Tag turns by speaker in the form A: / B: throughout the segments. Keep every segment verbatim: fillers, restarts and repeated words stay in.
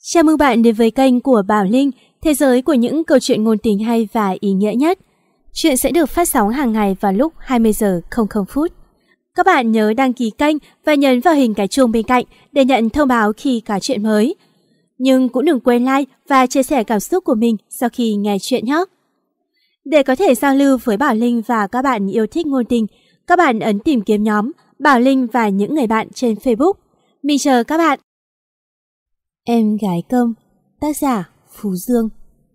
A: Chào mừng bạn đến với kênh của Bảo Linh, thế giới của những câu chuyện ngôn tình hay và ý nghĩa nhất. Chuyện sẽ được phát sóng hàng ngày vào lúc hai mươi giờ không không phút. Các bạn nhớ đăng ký kênh và nhấn vào hình cái chuông bên cạnh để nhận thông báo khi có chuyện mới. Nhưng cũng đừng quên like và chia sẻ cảm xúc của mình sau khi nghe chuyện nhé. Để có thể giao lưu với Bảo Linh và các bạn yêu thích ngôn tình, các bạn ấn tìm kiếm nhóm Bảo Linh và những người bạn trên Facebook. Mình chờ các bạn. Em gái cơm, tác giả Phú Dương.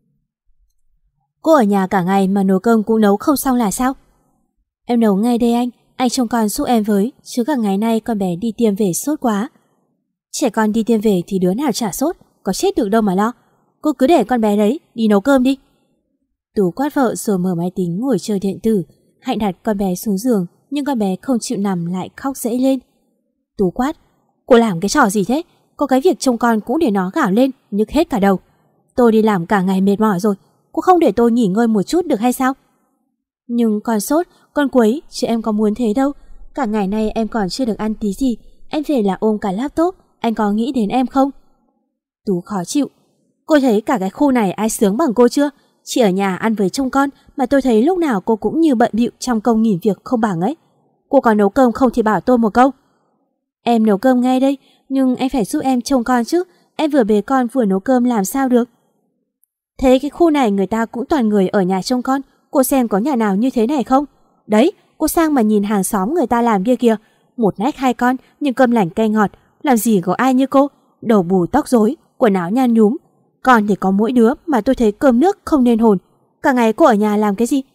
A: Cô ở nhà cả ngày mà nấu cơm cũng nấu không xong là sao? Em nấu ngay đây anh, anh trông con giúp em với, chứ cả ngày nay con bé đi tiêm về sốt quá. Trẻ con đi tiêm về thì đứa nào chả sốt, có chết được đâu mà lo. Cô cứ để con bé đấy, đi nấu cơm đi. Tú quát vợ rồi mở máy tính ngồi chơi điện tử. Hạnh đặt con bé xuống giường, nhưng con bé không chịu nằm lại khóc rẫy lên. Tú quát, cô làm cái trò gì thế? Có cái việc trông con cũng để nó gào lên, nhức hết cả đầu. Tôi đi làm cả ngày mệt mỏi rồi, cô không để tôi nghỉ ngơi một chút được hay sao? Nhưng con sốt, con quấy, chứ em có muốn thế đâu. Cả ngày nay em còn chưa được ăn tí gì, em về là ôm cả laptop, anh có nghĩ đến em không? Tú khó chịu. Cô thấy cả cái khu này ai sướng bằng cô chưa? Chị ở nhà ăn với trông con mà tôi thấy lúc nào cô cũng như bận bịu trong công nghỉ việc không bằng ấy. Cô có nấu cơm không thì bảo tôi một câu. Em nấu cơm ngay đây, nhưng em phải giúp em trông con chứ. Em vừa bế con vừa nấu cơm làm sao được? Thế cái khu này người ta cũng toàn người ở nhà trông con. Cô xem có nhà nào như thế này không? Đấy, cô sang mà nhìn hàng xóm người ta làm kia kìa. Một nách hai con nhưng cơm lành cay ngọt. Làm gì có ai như cô? Đầu bù tóc rối, quần áo nhan nhúm. Con thì có mỗi đứa mà tôi thấy cơm nước không nên hồn. Cả ngày cô ở nhà làm cái gì?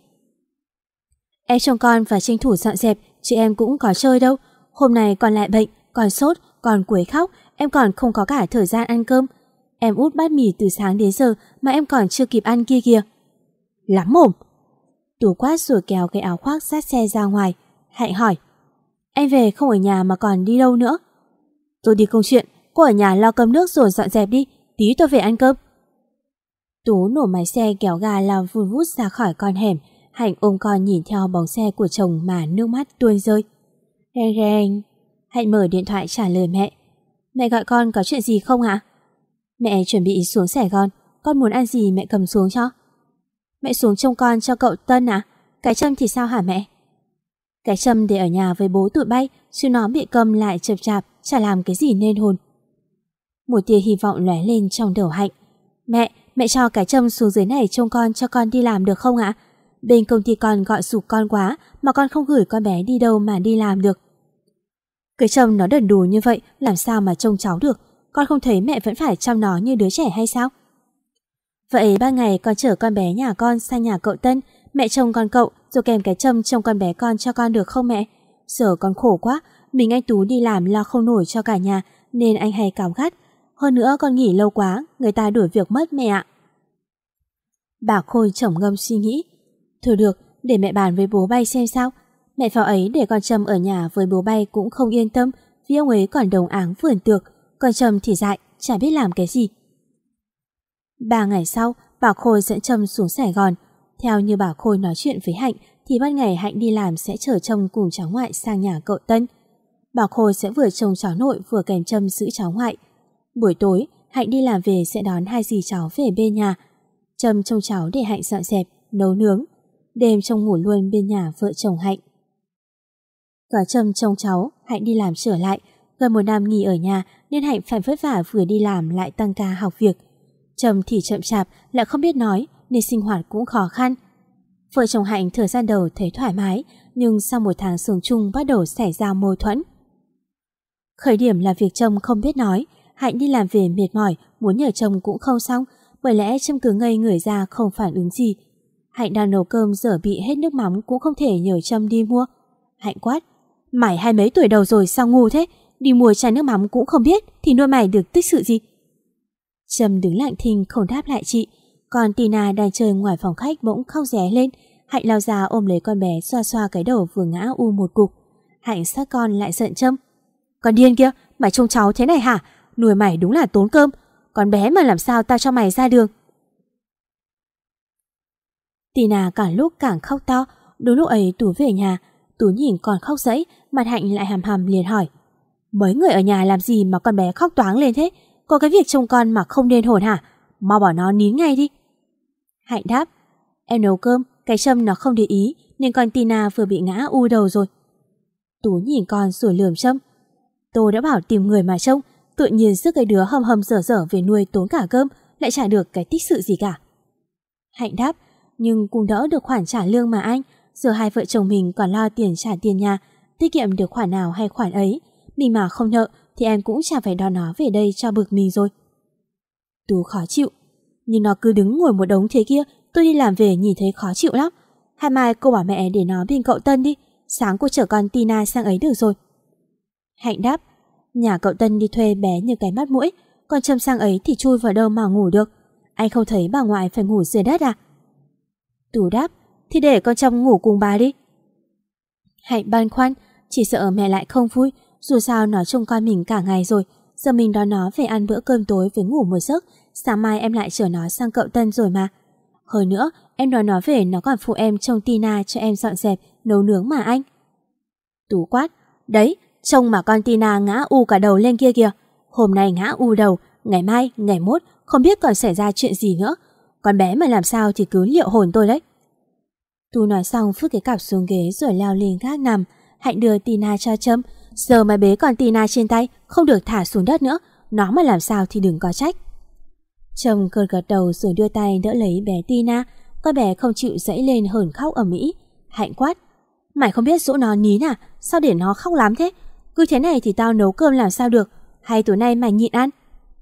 A: Em trông con và tranh thủ dọn dẹp, chứ em cũng có chơi đâu. Hôm nay con lại bệnh, con sốt, con quấy khóc, em còn không có cả thời gian ăn cơm. Em út bát mì từ sáng đến giờ mà em còn chưa kịp ăn kia kìa. Lắm mồm. Tú quát rồi kéo cái áo khoác sát xe ra ngoài. Hạnh hỏi, em về không ở nhà mà còn đi đâu nữa? Tôi đi công chuyện, cô ở nhà lo cơm nước rồi dọn dẹp đi, tí tôi về ăn cơm. Tú nổ máy xe kéo ga lao vun vút ra khỏi con hẻm. Hạnh ôm con nhìn theo bóng xe của chồng mà nước mắt tuôn rơi. Reng reng. Hạnh mở điện thoại trả lời mẹ. Mẹ gọi con có chuyện gì không hả? Mẹ chuẩn bị xuống Sài Gòn, con muốn ăn gì mẹ cầm xuống cho. Mẹ xuống trông con cho cậu Tân à? Cái Trâm thì sao hả mẹ? Cái Trâm để ở nhà với bố tụi bay, chứ nó bị câm lại chập chạp, chả làm cái gì nên hồn. Một tia hy vọng lóe lên trong đầu Hạnh. Mẹ, mẹ cho cái Trâm xuống dưới này trông con cho con đi làm được không ạ? Bên công ty con gọi sụp con quá mà con không gửi con bé đi đâu mà đi làm được. Cái Trâm nó đần đù như vậy làm sao mà trông cháu được? Con không thấy mẹ vẫn phải chăm nó như đứa trẻ hay sao? Vậy ba ngày con chở con bé nhà con sang nhà cậu Tân, mẹ trông con cậu rồi kèm cái Trâm trông con bé con cho con được không mẹ? Giờ con khổ quá, mình anh Tú đi làm lo không nổi cho cả nhà nên anh hay cáu gắt. Hơn nữa con nghỉ lâu quá, người ta đuổi việc mất mẹ ạ. Bà Khôi trầm ngâm suy nghĩ. Thôi được, để mẹ bàn với bố bay xem sao. Mẹ vào ấy để con Trâm ở nhà với bố bay cũng không yên tâm, vì ông ấy còn đồng áng vườn tược, còn Trâm thì dại, chả biết làm cái gì. Ba ngày sau, bà Khôi dẫn Trâm xuống Sài Gòn. Theo như bà Khôi nói chuyện với Hạnh, thì ban ngày Hạnh đi làm sẽ chở Trâm cùng cháu ngoại sang nhà cậu Tân. Bà Khôi sẽ vừa trông cháu nội vừa kèm Trâm giữ cháu ngoại. Buổi tối, Hạnh đi làm về sẽ đón hai dì cháu về bên nhà. Trâm trông cháu để Hạnh dọn dẹp, nấu nướng. Đêm trông ngủ luôn bên nhà vợ chồng Hạnh. Có Trâm trông cháu, Hạnh đi làm trở lại. Gần một năm nghỉ ở nhà nên Hạnh phải vất vả vừa đi làm lại tăng ca học việc. Trâm thì chậm chạp, lại không biết nói nên sinh hoạt cũng khó khăn. Vợ chồng Hạnh thời gian đầu thấy thoải mái, nhưng sau một tháng sống chung bắt đầu xảy ra mâu thuẫn. Khởi điểm là việc Trâm không biết nói. Hạnh đi làm về mệt mỏi, muốn nhờ chồng cũng không xong, bởi lẽ Trâm cứ ngây người ra không phản ứng gì. Hạnh đang nấu cơm dở bị hết nước mắm cũng không thể nhờ Trâm đi mua. Hạnh quát, mày hai mấy tuổi đầu rồi sao ngu thế? Đi mua chai nước mắm cũng không biết thì nuôi mày được tích sự gì? Trâm đứng lặng thinh không đáp lại chị. Còn Tina đang chơi ngoài phòng khách bỗng khóc ré lên. Hạnh lao ra ôm lấy con bé, xoa xoa cái đầu vừa ngã u một cục. Hạnh sát con lại giận Trâm. Con điên kia, mày trông cháu thế này hả? Nuôi mày đúng là tốn cơm. Con bé mà làm sao tao cho mày ra đường? Tina càng lúc càng khóc to. Đúng lúc ấy Tú về nhà. Tú nhìn con khóc dẫy, mặt Hạnh lại hàm hàm liền hỏi, mấy người ở nhà làm gì mà con bé khóc toáng lên thế? có cái việc trông con mà không nên hồn hả? Mau bảo nó nín ngay đi. Hạnh đáp, em nấu cơm, cái Trâm nó không để ý nên con Tina vừa bị ngã u đầu rồi. Tú nhìn con rồi lườm Trâm, tôi đã bảo tìm người mà trông, tự nhiên sức cái đứa hầm hầm dở dở về nuôi tốn cả cơm, lại trả được cái tích sự gì cả. Hạnh đáp, nhưng cũng đỡ được khoản trả lương mà anh, giờ hai vợ chồng mình còn lo tiền trả tiền nhà, tiết kiệm được khoản nào hay khoản ấy, mình mà không nợ thì em cũng chả phải đón nó về đây cho bực mình rồi. Tú khó chịu, nhưng nó cứ đứng ngồi một đống thế kia, tôi đi làm về nhìn thấy khó chịu lắm. Hai mai cô bảo mẹ để nó bên cậu Tân đi, sáng cô chở con Tina sang ấy được rồi. Hạnh đáp, nhà cậu Tân đi thuê bé như cái mắt mũi, con Trâm sang ấy thì chui vào đâu mà ngủ được. Anh không thấy bà ngoại phải ngủ dưới đất à? Tú đáp, thì để con Trâm ngủ cùng bà đi. Hạnh băn khoăn, chỉ sợ mẹ lại không vui, dù sao nó trông con mình cả ngày rồi, giờ mình đón nó về ăn bữa cơm tối với ngủ một giấc, sáng mai em lại chở nó sang cậu Tân rồi mà. Hơn nữa, em đón nó về nó còn phụ em trông Tina cho em dọn dẹp, nấu nướng mà anh. Tú quát, đấy, trông mà con Tina ngã u cả đầu lên kia kìa. Hôm nay ngã u đầu, ngày mai, ngày mốt, không biết còn xảy ra chuyện gì nữa. Con bé mà làm sao thì cứ liệu hồn tôi đấy. Tú nói xong phước cái cặp xuống ghế rồi leo lên gác nằm. Hạnh đưa Tina cho Trâm, giờ mà bế con Tina trên tay, không được thả xuống đất nữa. Nó mà làm sao thì đừng có trách. Trâm gật gật đầu rồi đưa tay đỡ lấy bé Tina. Con bé không chịu dãy lên hờn khóc ầm ĩ. Hạnh quát, mày không biết dỗ nó nín à? Sao để nó khóc lắm thế? Cứ thế này thì tao nấu cơm làm sao được? Hay tối nay mày nhịn ăn?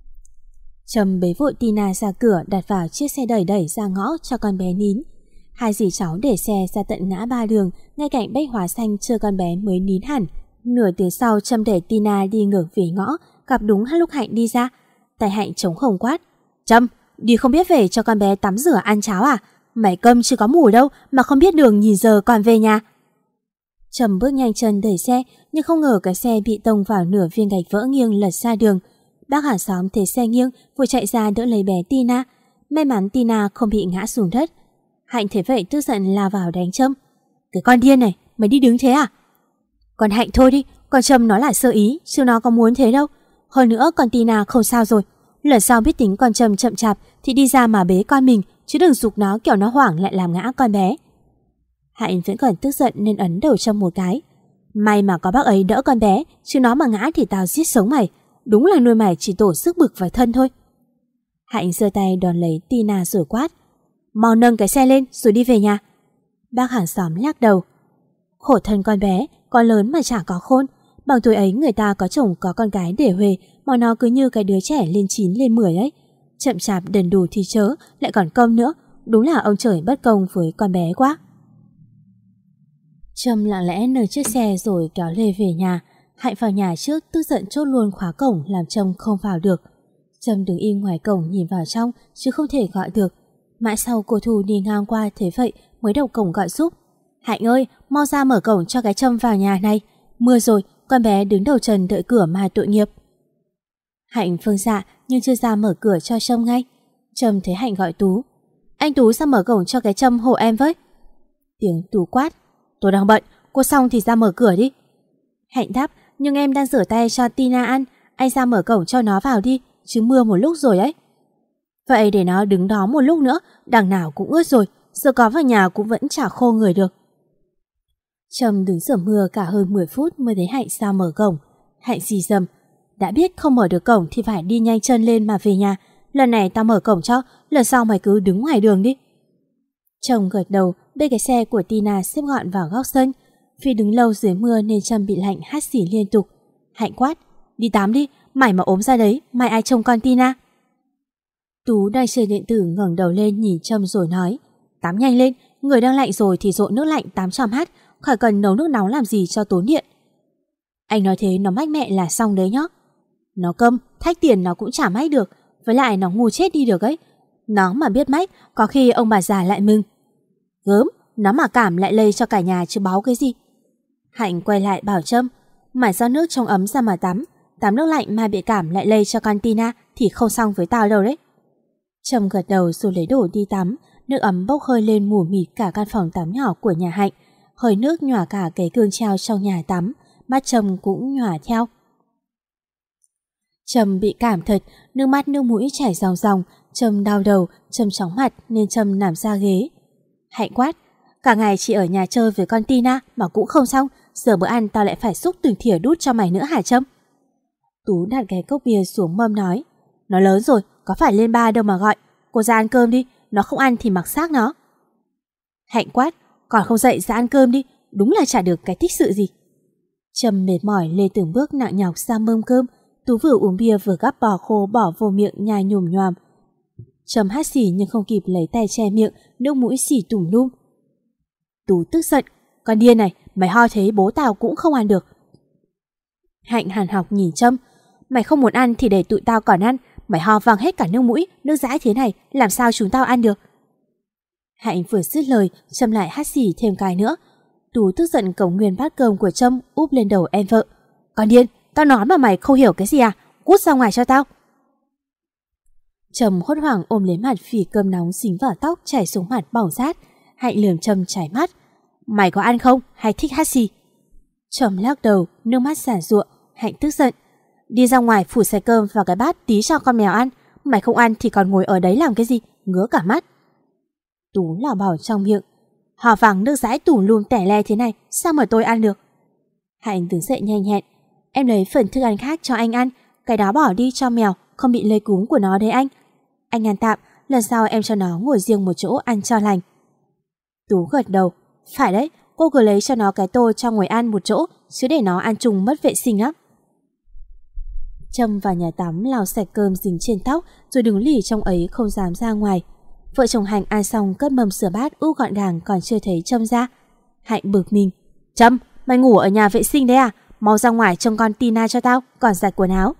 A: Trâm bế vội Tina ra cửa, đặt vào chiếc xe đẩy đẩy ra ngõ cho con bé nín. Hai dì cháu để xe ra tận ngã ba đường, ngay cạnh bách hóa xanh chờ con bé mới nín hẳn. Nửa tiếng sau, Trâm để Tina đi ngược về ngõ, gặp đúng lúc Hạnh đi ra. Tay Hạnh trống hồng quát, Trâm, đi không biết về cho con bé tắm rửa ăn cháo à? Mày câm chứ có mù đâu mà không biết đường nhìn giờ còn về nhà. Trâm bước nhanh chân đẩy xe, nhưng không ngờ cái xe bị tông vào nửa viên gạch vỡ nghiêng lật ra đường. Bác hàng xóm thấy xe nghiêng, vừa chạy ra đỡ lấy bé Tina. May mắn Tina không bị ngã xuống đất. Hạnh thấy vậy tức giận lao vào đánh Trâm. Cái con điên này, mày đi đứng thế à? Còn Hạnh thôi đi, con Trâm nó là sơ ý, chứ nó có muốn thế đâu. Hơn nữa con Tina không sao rồi. Lần sau biết tính con Trâm chậm chạp thì đi ra mà bế con mình, chứ đừng giục nó kiểu nó hoảng lại làm ngã con bé. Hạnh vẫn còn tức giận nên ấn đầu Trâm một cái. May mà có bác ấy đỡ con bé, chứ nó mà ngã thì tao giết sống mày. Đúng là nuôi mày chỉ tổ sức bực vào thân thôi. Hạnh giơ tay đòn lấy Tina rồi quát, mau nâng cái xe lên rồi đi về nhà. Bác hàng xóm lắc đầu. Khổ thân con bé, con lớn mà chả có khôn. Bằng tuổi ấy người ta có chồng có con gái để huề, mà nó cứ như cái đứa trẻ lên chín lên mười ấy. Chậm chạp đần đù thì chớ, lại còn công nữa. Đúng là ông trời bất công với con bé quá. Trâm lặng lẽ nâng chiếc xe rồi kéo Lê về nhà. Hạnh vào nhà trước tức giận chốt luôn khóa cổng làm Trâm không vào được. Trâm đứng im ngoài cổng nhìn vào trong chứ không thể gọi được. Mãi sau cô Thu đi ngang qua thấy vậy mới đầu cổng gọi giúp. Hạnh ơi, mau ra mở cổng cho cái Trâm vào nhà này. Mưa rồi, con bé đứng đầu trần đợi cửa mà tội nghiệp. Hạnh vâng dạ nhưng chưa ra mở cửa cho Trâm ngay. Trâm thấy Hạnh gọi Tú. Anh Tú ra mở cổng cho cái Trâm hộ em với. Tiếng Tú quát. Tôi đang bận, cô xong thì ra mở cửa đi. Hạnh đáp, nhưng em đang rửa tay cho Tina ăn. Anh ra mở cổng cho nó vào đi, chứ mưa một lúc rồi ấy. Vậy để nó đứng đó một lúc nữa, đằng nào cũng ướt rồi, giờ có vào nhà cũng vẫn chả khô người được. Trâm đứng rửa mưa cả hơn mười phút mới thấy Hạnh ra mở cổng. Hạnh xì dầm, đã biết không mở được cổng thì phải đi nhanh chân lên mà về nhà. Lần này tao mở cổng cho, lần sau mày cứ đứng ngoài đường đi. Chồng gật đầu, bê cái xe của Tina xếp gọn vào góc sân. Vì đứng lâu dưới mưa nên Trâm bị lạnh hắt xì liên tục. Hạnh quát, đi tắm đi, mày mà ốm ra đấy, mai ai trông con Tina. Tú đang chơi điện tử ngẩng đầu lên nhìn Trâm rồi nói, tắm nhanh lên, người đang lạnh rồi thì dội nước lạnh tắm cho mát, khỏi cần nấu nước nóng làm gì cho tốn điện. Anh nói thế nó mách mẹ là xong đấy nhá. Nó câm, thách tiền nó cũng chả mách được, với lại nó ngu chết đi được ấy. Nó mà biết mách, có khi ông bà già lại mừng. Gớm, nó mà cảm lại lây cho cả nhà chứ báo cái gì. Hạnh quay lại bảo Trâm, mày do nước trong ấm ra mà tắm, tắm nước lạnh mà bị cảm lại lây cho con Tina thì không xong với tao đâu đấy. Trâm gật đầu rồi lấy đồ đi tắm. Nước ấm bốc hơi lên mù mịt cả căn phòng tắm nhỏ của nhà Hạnh. Hơi nước nhòa cả cái gương treo trong nhà tắm. Mắt Trâm cũng nhòa theo. Trâm bị cảm thật, nước mắt nước mũi chảy ròng ròng. Trâm đau đầu, Trâm chóng mặt nên Trâm nằm ra ghế. Hạnh quát, cả ngày chị ở nhà chơi với con Tina mà cũng không xong, giờ bữa ăn tao lại phải xúc từng thìa đút cho mày nữa hả Trâm? Tú đặt cái cốc bia xuống mâm nói, nó lớn rồi, có phải lên ba đâu mà gọi, cô ra ăn cơm đi, nó không ăn thì mặc xác nó. Hạnh quát, còn không dậy ra ăn cơm đi, đúng là chả được cái thích sự gì. Trâm mệt mỏi lê từng bước nặng nhọc ra mâm cơm. Tú vừa uống bia vừa gắp bò khô bỏ vô miệng nhai nhồm nhoàm. Trâm hắt xì nhưng không kịp lấy tay che miệng, nước mũi xì tùm lum. Tú tức giận, con điên này, mày ho thế bố tao cũng không ăn được. Hạnh hàn học nhìn Trâm, mày không muốn ăn thì để tụi tao còn ăn, mày ho văng hết cả nước mũi, nước dãi thế này, làm sao chúng tao ăn được? Hạnh vừa dứt lời, Trâm lại hắt xì thêm cái nữa. Tú tức giận cổng nguyên bát cơm của Trâm úp lên đầu em vợ. Con điên, tao nói mà mày không hiểu cái gì à? Cút ra ngoài cho tao. Trâm hốt hoảng ôm lấy mặt vì cơm nóng dính vào tóc chảy xuống mặt bỏng rát. Hạnh lườm Trâm chảy mắt. Mày có ăn không hay thích hắt xì? Trâm lắc đầu, nước mắt giàn giụa. Hạnh tức giận. Đi ra ngoài phủ sạch cơm vào cái bát tí cho con mèo ăn. Mày không ăn thì còn ngồi ở đấy làm cái gì? Ngứa cả mắt. Tú lảo bảo trong miệng. Hò vàng nước dãi tủ lùm tẻ le thế này, sao mà tôi ăn được? Hạnh đứng dậy nhanh nhẹn. Em lấy phần thức ăn khác cho anh ăn, cái đó bỏ đi cho mèo, không bị lây cúm của nó đấy anh. Anh ăn tạm, lần sau em cho nó ngồi riêng một chỗ ăn cho lành. Tú gật đầu. Phải đấy, cô cứ lấy cho nó cái tô cho ngồi ăn một chỗ, chứ để nó ăn chung mất vệ sinh lắm. Trâm vào nhà tắm lau sạch cơm dính trên tóc, rồi đứng lì trong ấy không dám ra ngoài. Vợ chồng Hạnh ăn xong cất mâm sửa bát úp gọn gàng còn chưa thấy Trâm ra. Hạnh bực mình. Trâm, mày ngủ ở nhà vệ sinh đấy à? Mau ra ngoài trông con Tina cho tao, còn giặt quần áo.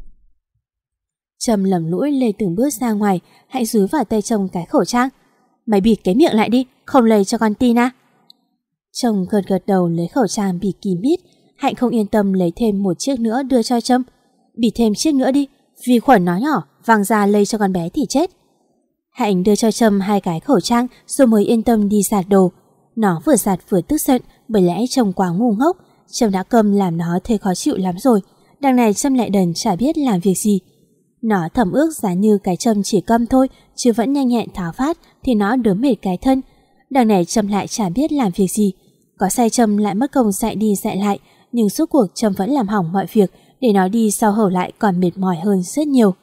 A: Trâm lầm lũi lê từng bước ra ngoài. Hạnh dúi vào tay chồng cái khẩu trang. Mày bịt cái miệng lại đi, không lây cho con Tina. Chồng gật gật đầu lấy khẩu trang bịt kín mít. Hạnh không yên tâm lấy thêm một chiếc nữa đưa cho Trâm. Bịt thêm chiếc nữa đi, vi khuẩn nó nhỏ, văng ra lây cho con bé thì chết. Hạnh đưa cho Trâm hai cái khẩu trang rồi mới yên tâm đi giặt đồ. Nó vừa giặt vừa tức giận bởi lẽ chồng quá ngu ngốc. Trâm đã câm làm nó thấy khó chịu lắm rồi. Đằng này Trâm lại đần chả biết làm việc gì. Nó thầm ước giá như cái Trâm chỉ câm thôi chứ vẫn nhanh nhẹn tháo phát thì nó đớm mệt cái thân. Đằng này Trâm lại chả biết làm việc gì. Có sai Trâm lại mất công dạy đi dạy lại, nhưng suốt cuộc Trâm vẫn làm hỏng mọi việc, để nó đi sau hầu lại còn mệt mỏi hơn rất nhiều.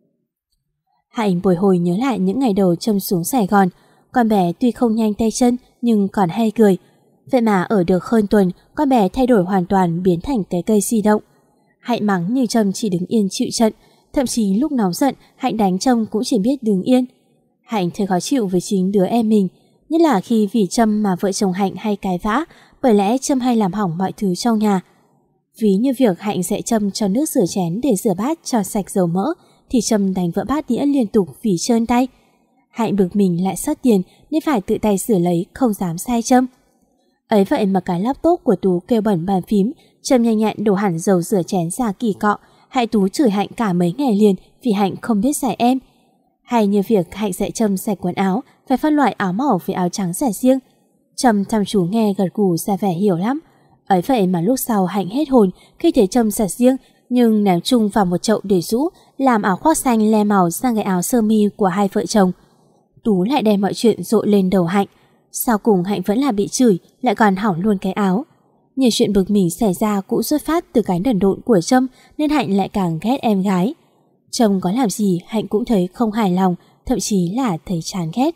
A: Hạnh bồi hồi nhớ lại những ngày đầu Trâm xuống Sài Gòn. Con bé tuy không nhanh tay chân nhưng còn hay cười. Vậy mà ở được hơn tuần, con bé thay đổi hoàn toàn, biến thành cái cây di động. Hạnh mắng nhưng Trâm chỉ đứng yên chịu trận. Thậm chí lúc nóng giận, Hạnh đánh Trâm cũng chỉ biết đứng yên. Hạnh thấy khó chịu với chính đứa em mình, nhất là khi vì Trâm mà vợ chồng Hạnh hay cãi vã, bởi lẽ Trâm hay làm hỏng mọi thứ trong nhà. Ví như việc Hạnh dạy Trâm cho nước rửa chén để rửa bát cho sạch dầu mỡ, thì Trâm đánh vỡ bát đĩa liên tục vì trơn tay. Hạnh bực mình lại sót tiền nên phải tự tay sửa lấy, không dám sai Trâm. Ấy vậy mà cái laptop của Tú kêu bẩn bàn phím, Trâm nhanh nhẹn đổ hẳn dầu rửa chén ra kỳ cọ. Hại Tú chửi Hạnh cả mấy ngày liền vì Hạnh không biết dạy em. Hay như việc Hạnh dạy Trâm sạch quần áo, phải phân loại áo màu với áo trắng rẻ riêng. Trâm chăm chú nghe gật gù ra vẻ hiểu lắm. Ấy vậy mà lúc sau Hạnh hết hồn khi thấy Trâm giặt riêng nhưng ném chung vào một chậu để rũ, làm áo khoác xanh le màu sang cái áo sơ mi của hai vợ chồng. Tú lại đem mọi chuyện dội lên đầu Hạnh. Sau cùng Hạnh vẫn là bị chửi, lại còn hỏng luôn cái áo. Nhiều chuyện bực mình xảy ra cũng xuất phát từ cái đần độn của Trâm, nên Hạnh lại càng ghét em gái. Trâm có làm gì Hạnh cũng thấy không hài lòng, thậm chí là thấy chán ghét.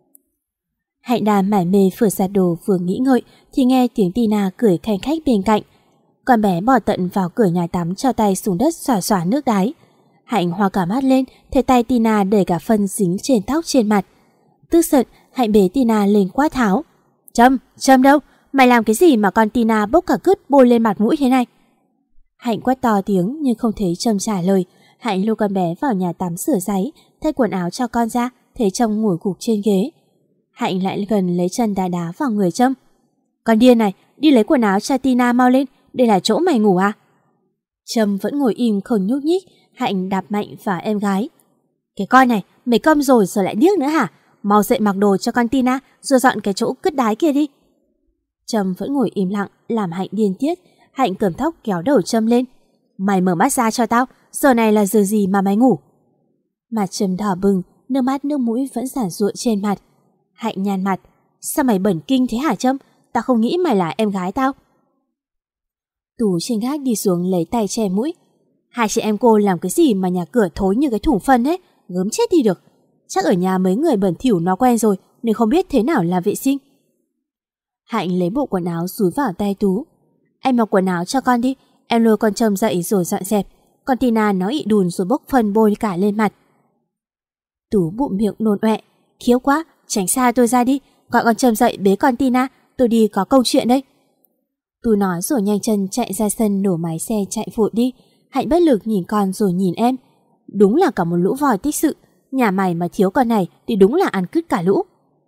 A: Hạnh đang mải mê vừa giặt đồ vừa nghĩ ngợi thì nghe tiếng Tina cười khanh khách bên cạnh. Con bé bỏ tận vào cửa nhà tắm, cho tay xuống đất xòa xòa nước đái. Hạnh hoa cả mắt lên, thấy tay Tina để cả phân dính trên tóc trên mặt. Tức giận, Hạnh bế Tina lên quát tháo. Trâm, Trâm đâu? Mày làm cái gì mà con Tina bốc cả cứt bôi lên mặt mũi thế này? Hạnh quát to tiếng nhưng không thấy Trâm trả lời. Hạnh lôi con bé vào nhà tắm rửa ráy, thay quần áo cho con ra, thấy Trâm ngồi gục trên ghế. Hạnh lại gần lấy chân đá đá vào người Trâm. Con điên này, đi lấy quần áo cho Tina mau lên, đây là chỗ mày ngủ à? Trâm vẫn ngồi im không nhúc nhích. Hạnh đạp mạnh vào em gái. Cái con này, mày câm rồi giờ lại điếc nữa hả? Mau dậy mặc đồ cho con Tina, rồi dọn cái chỗ cứt đái kia đi. Trâm vẫn ngồi im lặng, làm Hạnh điên tiết. Hạnh cầm tóc kéo đầu Trâm lên. Mày mở mắt ra cho tao, giờ này là giờ gì mà mày ngủ? Mặt Trâm đỏ bừng, nước mắt nước mũi vẫn giản giụa trên mặt. Hạnh nhăn mặt, sao mày bẩn kinh thế hả Trâm? Tao không nghĩ mày là em gái tao. Tú trên gác đi xuống lấy tay che mũi. Hai chị em cô làm cái gì mà nhà cửa thối như cái thùng phân ấy, gớm chết đi được. Chắc ở nhà mấy người bẩn thỉu nó quen rồi nên không biết thế nào là vệ sinh. Hạnh lấy bộ quần áo dúi vào tay Tú. Em mặc quần áo cho con đi, em lôi con Trâm dậy rồi dọn dẹp. Con Tina nó ị đùn rồi bốc phân bôi cả lên mặt. Tú bụng miệng nôn ọe, khiếu quá, tránh xa tôi ra đi, gọi con Trâm dậy bế con Tina, tôi đi có câu chuyện đây. Tú nói rồi nhanh chân chạy ra sân nổ máy xe chạy vụt đi. Hạnh bất lực nhìn con rồi nhìn em. Đúng là cả một lũ vòi tích sự, nhà mày mà thiếu con này thì đúng là ăn cứt cả lũ.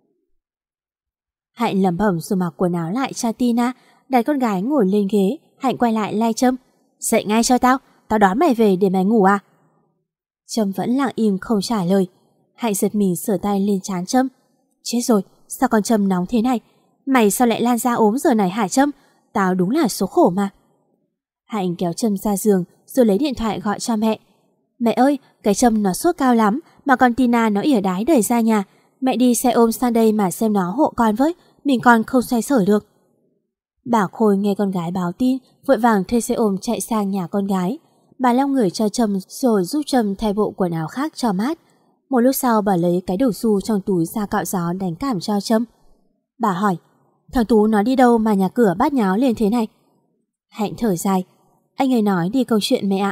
A: Hạnh lẩm bẩm rồi mặc quần áo lại cho Tina, đặt con gái ngồi lên ghế. Hạnh quay lại lai Trâm, dậy ngay cho tao, tao đón mày về để mày ngủ à? Trâm vẫn lặng im không trả lời. Hạnh giật mình sờ tay lên trán Trâm. Chết rồi, sao con Trâm nóng thế này? Mày sao lại lan ra ốm giờ này hả Trâm? Tao đúng là số khổ mà. Hạnh kéo Trâm ra giường rồi lấy điện thoại gọi cho mẹ. Mẹ ơi, cái Trâm nó sốt cao lắm, mà con Tina nó ỉa đái đẩy ra nhà. Mẹ đi xe ôm sang đây mà xem nó hộ con với, mình con không xoay sở được. Bà Khôi nghe con gái báo tin, vội vàng thuê xe ôm chạy sang nhà con gái. Bà lau người cho Trâm rồi giúp Trâm thay bộ quần áo khác cho mát. Một lúc sau bà lấy cái đầu xu trong túi ra cạo gió đánh cảm cho Trâm. Bà hỏi, thằng Tú nó đi đâu mà nhà cửa bát nháo lên thế này? Hạnh thở dài, anh ấy nói đi câu chuyện mẹ ạ.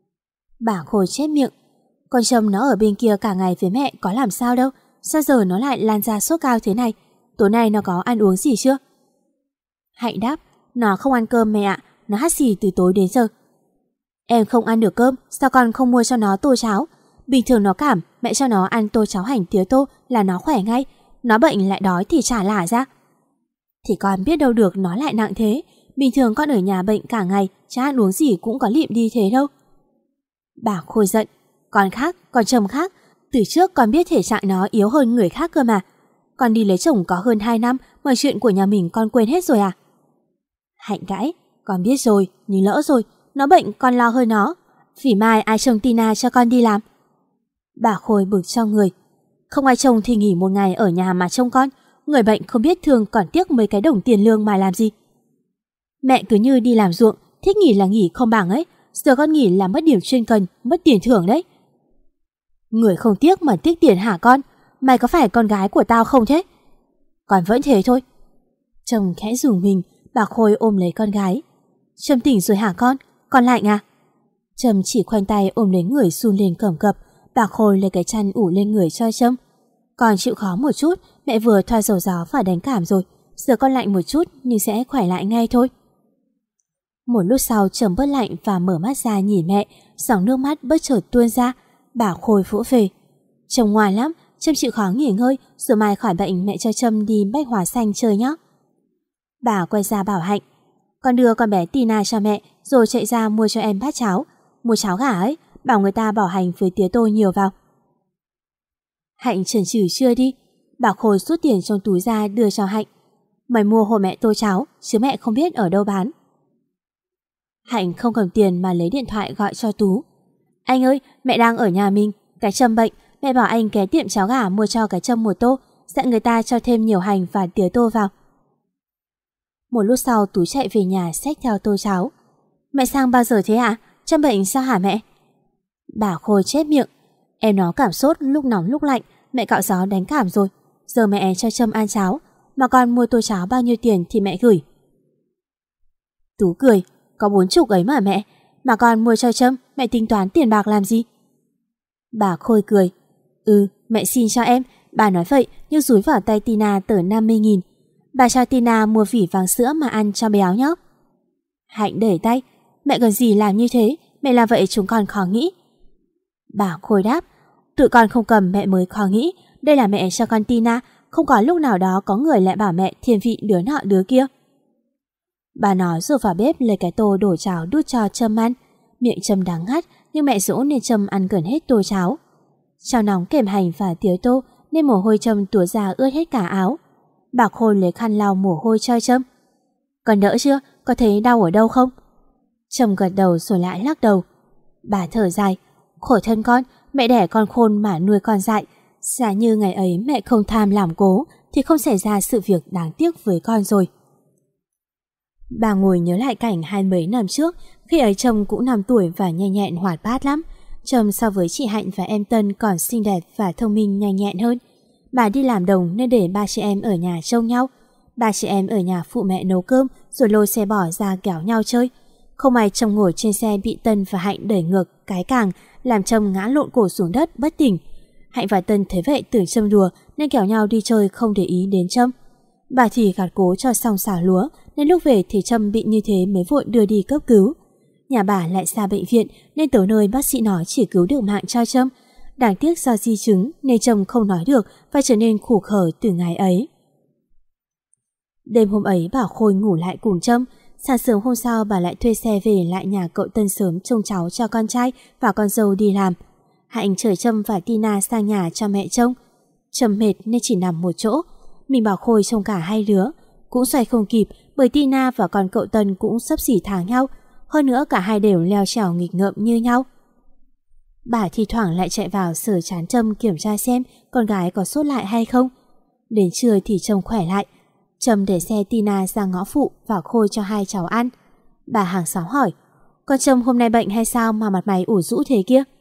A: Bà Khôi chép miệng, con Trâm nó ở bên kia cả ngày với mẹ có làm sao đâu, sao giờ nó lại lan ra sốt cao thế này? Tối nay nó có ăn uống gì chưa? Hạnh đáp, nó không ăn cơm mẹ ạ, nó hắt xì từ tối đến giờ. Em không ăn được cơm, sao con không mua cho nó tô cháo? Bình thường nó cảm, mẹ cho nó ăn tô cháo hành tía tô là nó khỏe ngay, nó bệnh lại đói thì chả lả ra. Thì con biết đâu được nó lại nặng thế, bình thường con ở nhà bệnh cả ngày, chả ăn uống gì cũng có lịm đi thế đâu. Bà Khôi giận, con khác, con Trâm khác, từ trước con biết thể trạng nó yếu hơn người khác cơ mà. Con đi lấy chồng có hơn hai năm mà chuyện của nhà mình con quên hết rồi à? Hạnh cãi, con biết rồi, nhưng lỡ rồi, nó bệnh con lo hơn nó. Vì mai ai trông Tina cho con đi làm? Bà Khôi bực trong người, không ai trông thì nghỉ một ngày ở nhà mà trông con. Người bệnh không biết thương còn tiếc mấy cái đồng tiền lương mà làm gì. Mẹ cứ như đi làm ruộng, thích nghỉ là nghỉ không bằng ấy. Giờ con nghỉ là mất điểm chuyên cần, mất tiền thưởng đấy. Người không tiếc mà tiếc tiền hả con? Mày có phải con gái của tao không thế? Con vẫn thế thôi. Chồng khẽ rùng mình, bà Khôi ôm lấy con gái. Trâm tỉnh rồi hả con? Con lạnh à? Trâm chỉ khoanh tay ôm lấy người run lên cầm cập. Bà Khôi lấy cái chăn ủ lên người cho Trâm. Con chịu khó một chút, mẹ vừa thoa dầu gió và đánh cảm rồi. Giờ con lạnh một chút nhưng sẽ khỏe lại ngay thôi. Một lúc sau Trâm bớt lạnh và mở mắt ra nhìn mẹ, dòng nước mắt bất chợt tuôn ra. Bà Khôi vỗ về. Trông ngoan lắm, Trâm chịu khó nghỉ ngơi, rồi mai khỏi bệnh mẹ cho Trâm đi Bách Hóa Xanh chơi nhé. Bà quay ra bảo Hạnh, con đưa con bé Tina cho mẹ, rồi chạy ra mua cho em bát cháo. Mua cháo gà ấy, bảo người ta bỏ hành với tía tô nhiều vào. Hạnh chần chừ chưa đi. Bà Khôi rút tiền trong túi ra đưa cho Hạnh. Mày mua hộ mẹ tô cháo, chứ mẹ không biết ở đâu bán. Hạnh không cầm tiền mà lấy điện thoại gọi cho Tú. Anh ơi, mẹ đang ở nhà mình, cái Trâm bệnh, mẹ bảo anh ghé tiệm cháo gà mua cho cái Trâm một tô, dặn người ta cho thêm nhiều hành và tía tô vào. Một lúc sau Tú chạy về nhà xách theo tô cháo. Mẹ sang bao giờ thế ạ? À? Trâm bệnh sao hả mẹ? Bà Khôi chép miệng. Em nó cảm sốt lúc nóng lúc lạnh, mẹ cạo gió đánh cảm rồi. Giờ mẹ cho Trâm ăn cháo, mà con mua tô cháo bao nhiêu tiền thì mẹ gửi. Tú cười, có bốn chục ấy mà mẹ, mà con mua cho Trâm, mẹ tính toán tiền bạc làm gì? Bà Khôi cười, ừ, mẹ xin cho em. Bà nói vậy nhưng dúi vào tay Tina tờ năm mươi nghìn. Bà cho Tina mua vỉ vàng sữa mà ăn cho béo nhóc. Hạnh đẩy tay, mẹ cần gì làm như thế, mẹ làm vậy chúng con khó nghĩ. Bà Khôi đáp, tụi con không cầm mẹ mới khó nghĩ, đây là mẹ cho con Tina, không có lúc nào đó có người lại bảo mẹ thiên vị đứa nọ đứa kia. Bà nói rồi vào bếp lấy cái tô đổ cháo đút cho Trâm ăn. Miệng Trâm đắng ngắt nhưng mẹ dỗ nên Trâm ăn gần hết tô cháo. Cháo nóng kèm hành và tía tô nên mồ hôi Trâm túa ra ướt hết cả áo. Bà Khôi lấy khăn lau mồ hôi cho Trâm. Còn đỡ chưa? Có thấy đau ở đâu không? Trâm gật đầu rồi lại lắc đầu. Bà thở dài, khổ thân con, mẹ đẻ con khôn mà nuôi con dại. Giả như ngày ấy mẹ không tham làm cố thì không xảy ra sự việc đáng tiếc với con rồi. Bà ngồi nhớ lại cảnh hai mấy năm trước, khi ấy chồng cũng năm tuổi và nhanh nhẹn hoạt bát lắm. Chồng so với chị Hạnh và em Tân còn xinh đẹp và thông minh nhanh nhẹn hơn. Bà đi làm đồng nên để ba chị em ở nhà trông nhau. Ba chị em ở nhà phụ mẹ nấu cơm rồi lôi xe bò ra kéo nhau chơi. Không may chồng ngồi trên xe bị Tân và Hạnh đẩy ngược cái càng, làm chồng ngã lộn cổ xuống đất bất tỉnh. Hạnh và Tân thấy vậy tưởng châm đùa nên kéo nhau đi chơi không để ý đến Trâm. Bà thì gạt cố cho xong xào lúa nên lúc về thì Trâm bị như thế mới vội đưa đi cấp cứu. Nhà bà lại xa bệnh viện nên tới nơi bác sĩ nói chỉ cứu được mạng cho Trâm. Đáng tiếc do di chứng nên Trâm không nói được và trở nên khủ khở từ ngày ấy. Đêm hôm ấy bà Khôi ngủ lại cùng Trâm. Sáng sớm hôm sau bà lại thuê xe về lại nhà cậu Tân sớm trông cháu cho con trai và con dâu đi làm. Hạnh chở Trâm và Tina sang nhà cho mẹ trông. Trâm mệt nên chỉ nằm một chỗ. Mình bảo Khôi trông cả hai đứa. Cũng xoay không kịp bởi Tina và con cậu Tân cũng xấp xỉ tháng nhau. Hơn nữa cả hai đều leo trèo nghịch ngợm như nhau. Bà thi thoảng lại chạy vào sờ trán Trâm kiểm tra xem con gái có sốt lại hay không. Đến trưa thì trông khỏe lại. Trâm để xe Tina ra ngõ phụ và Khôi cho hai cháu ăn. Bà hàng xóm hỏi, con Trâm hôm nay bệnh hay sao mà mặt mày ủ rũ thế kia?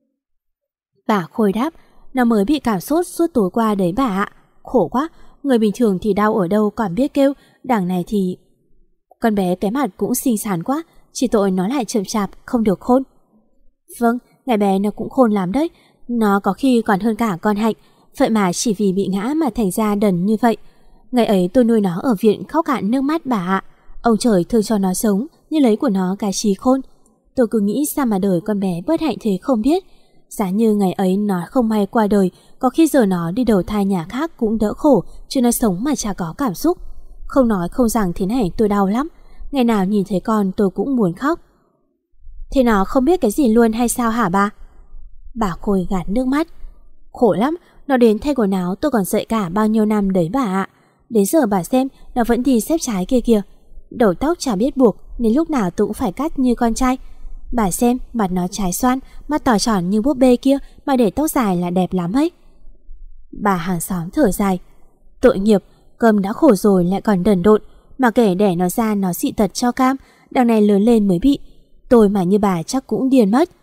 A: Bà Khôi đáp, nó mới bị cảm sốt suốt tối qua đấy bà ạ. Khổ quá, người bình thường thì đau ở đâu còn biết kêu, đằng này thì... Con bé cái mặt cũng xinh xắn quá, chỉ tội nó lại chậm chạp, không được khôn. Vâng, ngày bé nó cũng khôn lắm đấy. Nó có khi còn hơn cả con Hạnh. Vậy mà chỉ vì bị ngã mà thành ra đần như vậy. Ngày ấy tôi nuôi nó ở viện khóc cạn nước mắt bà ạ. Ông trời thương cho nó sống như lấy của nó cái trí khôn. Tôi cứ nghĩ sao mà đời con bé bất hạnh thế không biết. Giá như ngày ấy nó không may qua đời, có khi giờ nó đi đầu thai nhà khác cũng đỡ khổ, chứ nó sống mà chả có cảm xúc. Không nói không rằng thế này tôi đau lắm. Ngày nào nhìn thấy con tôi cũng muốn khóc. Thế nó không biết cái gì luôn hay sao hả bà? Bà Khôi gạt nước mắt. Khổ lắm, nó đến thay quần áo tôi còn dạy cả bao nhiêu năm đấy bà ạ. Đến giờ bà xem, nó vẫn đi xếp trái kia kìa. Đầu tóc chả biết buộc nên lúc nào tôi cũng phải cắt như con trai. Bà xem, mặt nó trái xoan, mắt to tròn như búp bê kia mà để tóc dài là đẹp lắm ấy. Bà hàng xóm thở dài. Tội nghiệp, cơm đã khổ rồi lại còn đần độn, mà kể đẻ nó ra nó dị tật cho cam, đằng này lớn lên mới bị. Tôi mà như bà chắc cũng điên mất.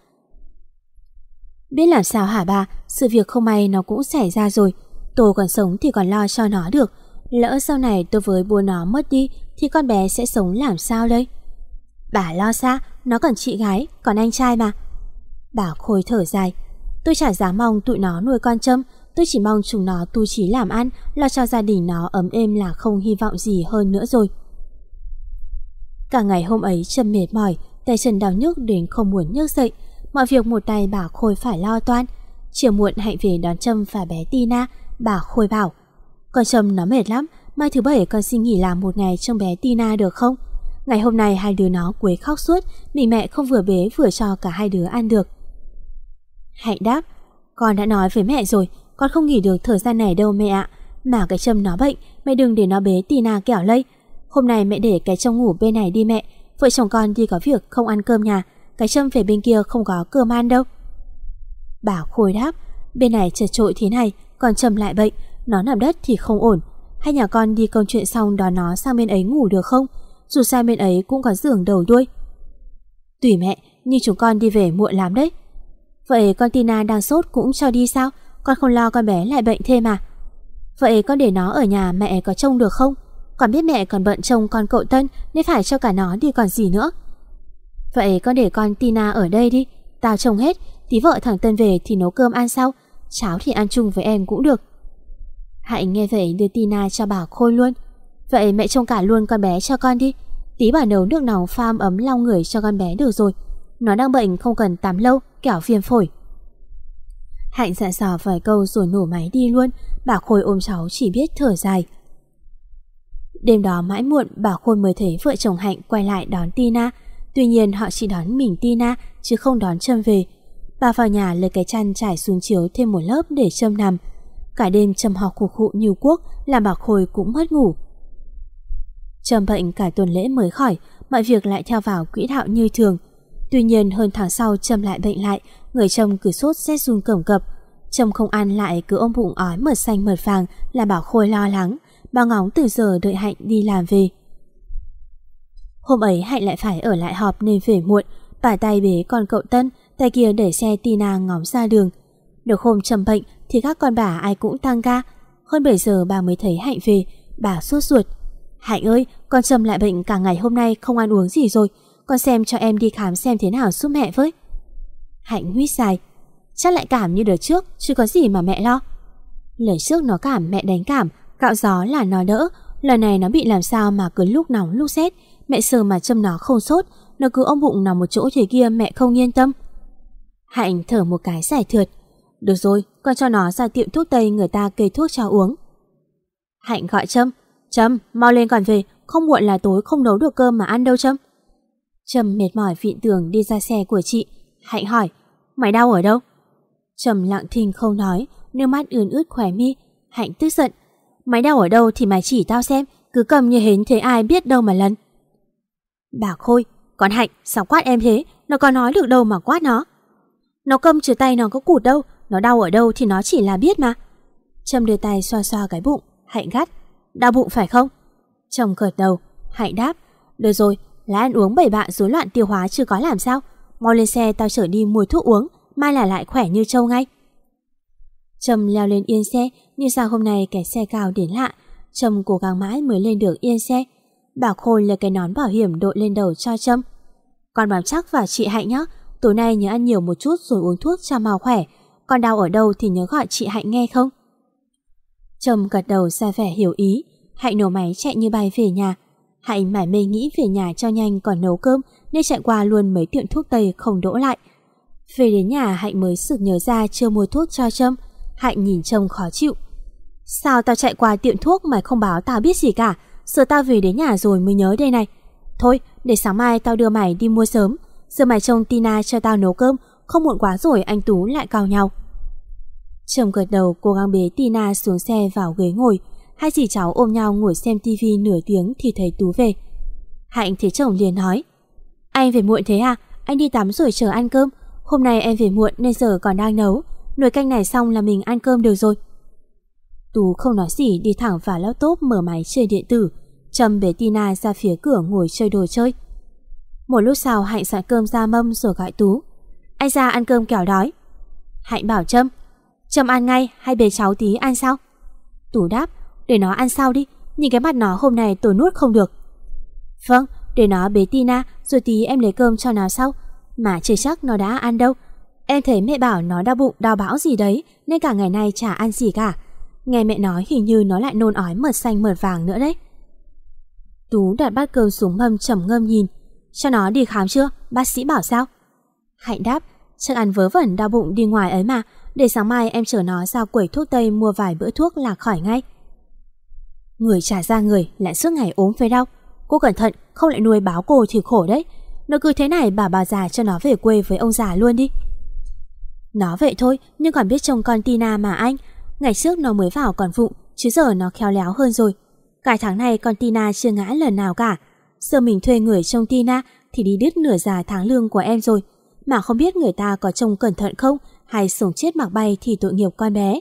A: Biết làm sao hả bà, sự việc không may nó cũng xảy ra rồi. Tôi còn sống thì còn lo cho nó được. Lỡ sau này tôi với bố nó mất đi thì con bé sẽ sống làm sao đây? Bà lo xa, nó còn chị gái, còn anh trai mà. Bà Khôi thở dài. Tôi chả dám mong tụi nó nuôi con Trâm. Tôi chỉ mong chúng nó tu chí làm ăn, lo cho gia đình nó ấm êm là không hy vọng gì hơn nữa rồi. Cả ngày hôm ấy Trâm mệt mỏi, tay chân đau nhức đến không muốn nhấc dậy. Mọi việc một tay bà Khôi phải lo toan. Chiều muộn Hạnh về đón Trâm và bé Tina. Bà Khôi bảo, con Trâm nó mệt lắm, mai thứ bảy con xin nghỉ làm một ngày trông bé Tina được không? Ngày hôm nay hai đứa nó quấy khóc suốt, mình mẹ không vừa bế vừa cho cả hai đứa ăn được. Hạnh đáp, con đã nói với mẹ rồi, con không nghỉ được thời gian này đâu mẹ ạ. Mà cái Trâm nó bệnh, mẹ đừng để nó bế Tina kẻo lây. Hôm nay mẹ để cái Trâm ngủ bên này đi mẹ. Vợ chồng con đi có việc không ăn cơm nhà, cái Trâm về bên kia không có cơm ăn đâu. Bà Khôi đáp, bên này chật chội thế này, còn Trâm lại bệnh, nó nằm đất thì không ổn. Hay nhà con đi công chuyện xong đón nó sang bên ấy ngủ được không? Dù sao bên ấy cũng có giường đầu đuôi. Tùy mẹ, nhưng chúng con đi về muộn lắm đấy. Vậy con Tina đang sốt cũng cho đi sao? Con không lo con bé lại bệnh thêm à? Vậy con để nó ở nhà mẹ có trông được không? Con biết mẹ còn bận trông con cậu Tân nên phải cho cả nó đi còn gì nữa. Vậy con để con Tina ở đây đi, tao trông hết. Tí vợ thằng Tân về thì nấu cơm ăn sau, cháo thì ăn chung với em cũng được. Hạnh nghe vậy đưa Tina cho bà Khôi luôn. Vậy mẹ trông cả luôn con bé cho con đi. Tí bà nấu nước nóng pha ấm lau người cho con bé được rồi. Nó đang bệnh không cần tắm lâu, kẻo viêm phổi. Hạnh dặn dò vài câu rồi nổ máy đi luôn. Bà Khôi ôm cháu chỉ biết thở dài. Đêm đó mãi muộn bà Khôi mới thấy vợ chồng Hạnh quay lại đón Tina. Tuy nhiên họ chỉ đón mình Tina chứ không đón Trâm về. Bà vào nhà lấy cái chăn trải xuống chiếu thêm một lớp để Trâm nằm. Cả đêm Trâm ho khụ khụ như cuốc làm bà Khôi cũng mất ngủ. Trâm bệnh cả tuần lễ mới khỏi, mọi việc lại theo vào quỹ đạo như thường. Tuy nhiên hơn tháng sau Trâm lại bệnh lại, người chồng cứ sốt rét run cẩm cập. Trâm không ăn lại cứ ôm bụng ói mật xanh mật vàng, làm Bảo Khôi lo lắng. Bà ngóng từ giờ đợi Hạnh đi làm về. Hôm ấy Hạnh lại phải ở lại họp nên về muộn. Bà tay bế con cậu Tân, tay kia đẩy xe Tina ngóng ra đường. Được hôm Trâm bệnh thì các con bà ai cũng tăng ca. Hơn bảy giờ bà mới thấy Hạnh về. Bà sốt ruột: Hạnh ơi, con Trâm lại bệnh cả ngày hôm nay không ăn uống gì rồi. Con xem cho em đi khám xem thế nào giúp mẹ với. Hạnh huýt dài: Chắc lại cảm như đợt trước, chứ có gì mà mẹ lo. Lần trước nó cảm mẹ đánh cảm, cạo gió là nó đỡ. Lần này nó bị làm sao mà cứ lúc nóng lúc rét. Mẹ sờ mà Trâm nó không sốt, nó cứ ôm bụng nằm một chỗ thế kia, mẹ không yên tâm. Hạnh thở một cái giải thượt: Được rồi, con cho nó ra tiệm thuốc tây người ta kê thuốc cho uống. Hạnh gọi Trâm: Trâm, mau lên còn về, không muộn là tối không nấu được cơm mà ăn đâu Trâm. Trâm mệt mỏi vịn tường đi ra xe của chị. Hạnh hỏi: Mày đau ở đâu? Trâm lặng thinh không nói, nước mắt ươn ướt khóe mi. Hạnh tức giận: Mày đau ở đâu thì mày chỉ tao xem, cứ cầm như hến thế ai biết đâu mà lần. Bà Khôi: Còn Hạnh, sao quát em thế? Nó có nói được đâu mà quát nó. Nó câm chứ tay nó có cụt đâu, nó đau ở đâu thì nó chỉ là biết mà. Trâm đưa tay xoa xoa cái bụng. Hạnh gắt: Đau bụng phải không? Trâm gật đầu. Hạnh đáp: Được rồi, là ăn uống bậy bạ rối loạn tiêu hóa chưa có làm sao. Mau lên xe tao chở đi mua thuốc uống, mai là lại khỏe như trâu ngay. Trâm leo lên yên xe, nhưng sao hôm nay cái xe cao đến lạ. Trâm cố gắng mãi mới lên được yên xe. Bà Khôi lấy cái nón bảo hiểm đội lên đầu cho Trâm. Con bám chắc vào chị Hạnh nhé, tối nay nhớ ăn nhiều một chút rồi uống thuốc cho mau khỏe. Con đau ở đâu thì nhớ gọi chị Hạnh nghe không? Trâm gật đầu ra vẻ hiểu ý. Hạnh nổ máy chạy như bay về nhà. Hạnh mải mê nghĩ về nhà cho nhanh còn nấu cơm nên chạy qua luôn mấy tiệm thuốc tây không đỗ lại. Về đến nhà Hạnh mới sực nhớ ra chưa mua thuốc cho Trâm. Hạnh nhìn Trâm khó chịu: Sao tao chạy qua tiệm thuốc mày không báo tao biết gì cả, giờ tao về đến nhà rồi mới nhớ đây này. Thôi để sáng mai tao đưa mày đi mua sớm, giờ mày trông Tina cho tao nấu cơm, không muộn quá rồi anh Tú lại cào nhau. Trâm gật đầu cố gắng bế Tina xuống xe vào ghế ngồi. Hai dì cháu ôm nhau ngồi xem tivi nửa tiếng thì thấy Tú về. Hạnh thấy chồng liền nói: Anh về muộn thế à? Anh đi tắm rồi chờ ăn cơm. Hôm nay em về muộn nên giờ còn đang nấu. Nồi canh này xong là mình ăn cơm được rồi. Tú không nói gì đi thẳng vào laptop mở máy chơi điện tử. Trâm bế Tina ra phía cửa ngồi chơi đồ chơi. Một lúc sau Hạnh soạn cơm ra mâm rồi gọi Tú: Anh ra ăn cơm kẻo đói. Hạnh bảo Trâm: Trâm ăn ngay hay bế cháu tí ăn sau? Tú đáp: Để nó ăn sau đi, nhìn cái mặt nó hôm nay tôi nuốt không được. Vâng, để nó bế Tina rồi tí em lấy cơm cho nó sau. Mà chưa chắc nó đã ăn đâu. Em thấy mẹ bảo nó đau bụng đau bão gì đấy nên cả ngày nay chả ăn gì cả. Nghe mẹ nói hình như nó lại nôn ói mật xanh mật vàng nữa đấy. Tú đặt bát cơm xuống mâm trầm ngâm nhìn: Cho nó đi khám chưa? Bác sĩ bảo sao? Hạnh đáp: Chắc ăn vớ vẩn đau bụng đi ngoài ấy mà. Để sáng mai em chở nó ra quầy thuốc tây mua vài bữa thuốc là khỏi ngay. Người trả ra người lại suốt ngày ốm phải đau. Cô cẩn thận không lại nuôi báo cô thì khổ đấy. Nó cứ thế này bà bà già cho nó về quê với ông già luôn đi. Nó vậy thôi nhưng còn biết trông con Tina mà anh. Ngày trước nó mới vào còn vụng, chứ giờ nó khéo léo hơn rồi. Cả tháng này con Tina chưa ngã lần nào cả. Giờ mình thuê người trông Tina thì đi đứt nửa già tháng lương của em rồi. Mà không biết người ta có trông cẩn thận không, hay sống chết mặc bay thì tội nghiệp con bé.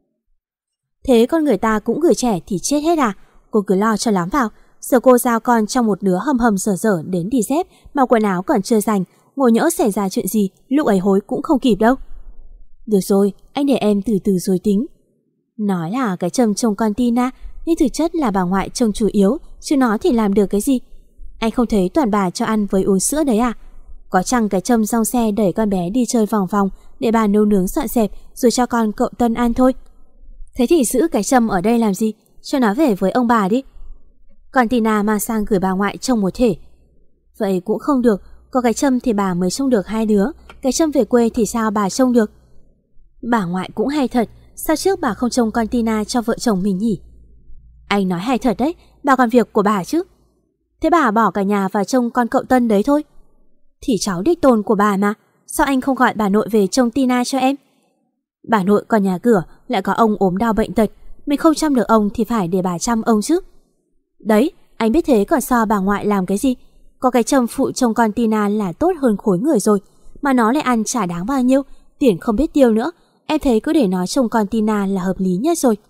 A: Thế con người ta cũng gửi trẻ thì chết hết à? Cô cứ lo cho lắm vào. Giờ cô giao con trong một đứa hầm hầm dở dở đến đi dép mà quần áo còn chưa dành, ngồi nhỡ xảy ra chuyện gì lúc ấy hối cũng không kịp đâu. Được rồi, anh để em từ từ rồi tính. Nói là cái Trâm trông con Tina nhưng thực chất là bà ngoại trông chủ yếu, chứ nó thì làm được cái gì? Anh không thấy toàn bà cho ăn với uống sữa đấy à? Có chăng cái Trâm trong xe đẩy con bé đi chơi vòng vòng để bà nấu nướng dọn dẹp rồi cho con cậu Tân ăn thôi. Thế thì giữ cái Trâm ở đây làm gì? Cho nó về với ông bà đi. Còn Tina mang sang gửi bà ngoại trông một thể. Vậy cũng không được, có cái Trâm thì bà mới trông được hai đứa, cái Trâm về quê thì sao bà trông được? Bà ngoại cũng hay thật, sao trước bà không trông con Tina cho vợ chồng mình nhỉ? Anh nói hay thật đấy, bà còn việc của bà chứ. Thế bà bỏ cả nhà vào trông con cậu Tân đấy thôi. Thì cháu đích tôn của bà mà, sao anh không gọi bà nội về trông Tina cho em? Bà nội còn nhà cửa, lại có ông ốm đau bệnh tật, mình không chăm được ông thì phải để bà chăm ông chứ. Đấy, anh biết thế còn so bà ngoại làm cái gì? Có cái chồng phụ chồng con Tina là tốt hơn khối người rồi, mà nó lại ăn chả đáng bao nhiêu, tiền không biết tiêu nữa. Em thấy cứ để nó chồng con Tina là hợp lý nhất rồi.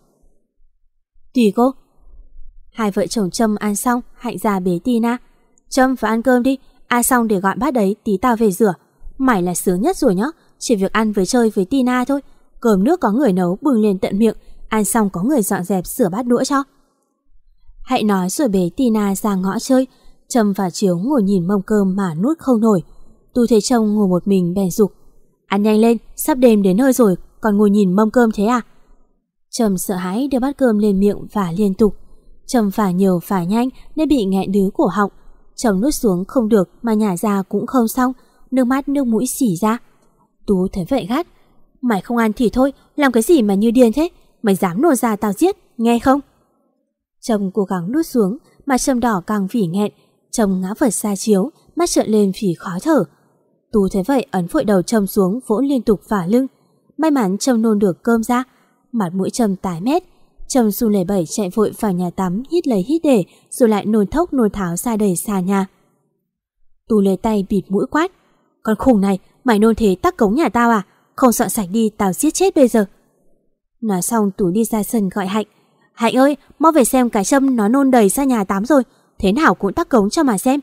A: Tùy cô. Hai vợ chồng Trâm ăn xong, Hạnh ra bế Tina. Trâm vào ăn cơm đi, ăn xong để gọi bát đấy, tí tao về rửa. Mày là sướng nhất rồi nhá, chỉ việc ăn với chơi với Tina thôi. Cơm nước có người nấu bưng lên tận miệng, ăn xong có người dọn dẹp sửa bát đũa cho. Hạnh nói rồi bế Tina ra ngõ chơi. Trâm và Chiếu ngồi nhìn mâm cơm mà nuốt không nổi. Tú thấy chồng ngồi một mình bèn giục: ăn nhanh lên, sắp đêm đến nơi rồi, còn ngồi nhìn mâm cơm thế à? Trâm sợ hãi đưa bát cơm lên miệng và liên tục. Trâm phả nhiều phả nhanh nên bị nghẹn đứ cổ họng. Trâm nuốt xuống không được mà nhả ra cũng không xong, nước mắt nước mũi xỉ ra. Tú thấy vậy gắt: mày không ăn thì thôi, làm cái gì mà như điên thế? Mày dám nôn ra tao giết, nghe không? Trâm cố gắng nuốt xuống mà Trâm đỏ càng vì nghẹn. Trâm ngã vật ra Chiếu, mắt trợn lên vì khó thở. Tú thấy vậy ấn vội đầu Trâm xuống vỗ liên tục vả lưng. May mắn Trâm nôn được cơm ra. Mặt mũi Trâm tái mét. Trâm run lẩy bẩy chạy vội vào nhà tắm, hít lấy hít để, rồi lại nôn thốc nôn tháo ra đầy xà nhà. Tú lấy tay bịt mũi quát: con khùng này, mày nôn thế tắc cống nhà tao à? Không dọn sạch đi tao giết chết bây giờ. Nói xong Tú đi ra sân gọi Hạnh: Hạnh ơi, mau về xem cái Trâm nó nôn đầy ra nhà tắm rồi, thế nào cũng tắc cống cho mà xem.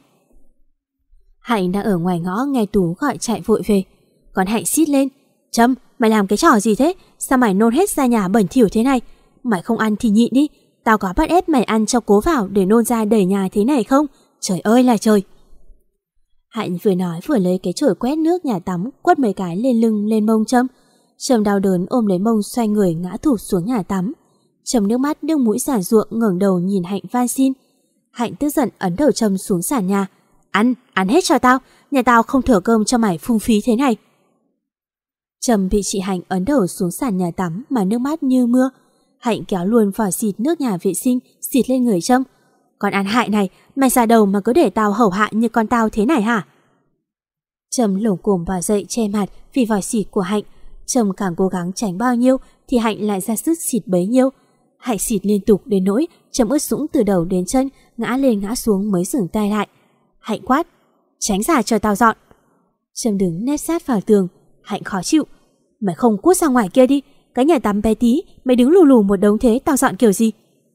A: Hạnh đang ở ngoài ngõ nghe Tú gọi chạy vội về. Còn Hạnh xít lên: Trâm, mày làm cái trò gì thế? Sao mày nôn hết ra nhà bẩn thỉu thế này? Mày không ăn thì nhịn đi, tao có bắt ép mày ăn cho cố vào để nôn ra đầy nhà thế này không? Trời ơi là trời. Hạnh vừa nói vừa lấy cái chổi quét nước nhà tắm quất mấy cái lên lưng lên mông Trâm. Trâm đau đớn ôm lấy mông xoay người ngã thụp xuống nhà tắm. Trâm nước mắt nước mũi giản ruộng ngẩng đầu nhìn Hạnh van xin. Hạnh tức giận ấn đầu Trâm xuống sàn nhà: Ăn, ăn hết cho tao, nhà tao không thừa cơm cho mày phung phí thế này. Trâm bị chị Hạnh ấn đầu xuống sàn nhà tắm mà nước mắt như mưa. Hạnh kéo luôn vòi xịt nước nhà vệ sinh xịt lên người Trâm. Con ăn hại này, mày già đầu mà cứ để tao hầu hạ như con tao thế này hả? Trâm lủng củng bò dậy che mặt vì vòi xịt của Hạnh. Trâm càng cố gắng tránh bao nhiêu thì Hạnh lại ra sức xịt bấy nhiêu. Hạnh xịt liên tục đến nỗi Trâm ướt sũng từ đầu đến chân, ngã lên ngã xuống mới dừng tay lại. Hạnh quát: Tránh ra cho tao dọn. Trâm đứng nép sát vào tường. Hạnh khó chịu: Mày không cút ra ngoài kia đi, cái nhà tắm bé tí, mày đứng lù lù một đống thế tao dọn kiểu gì?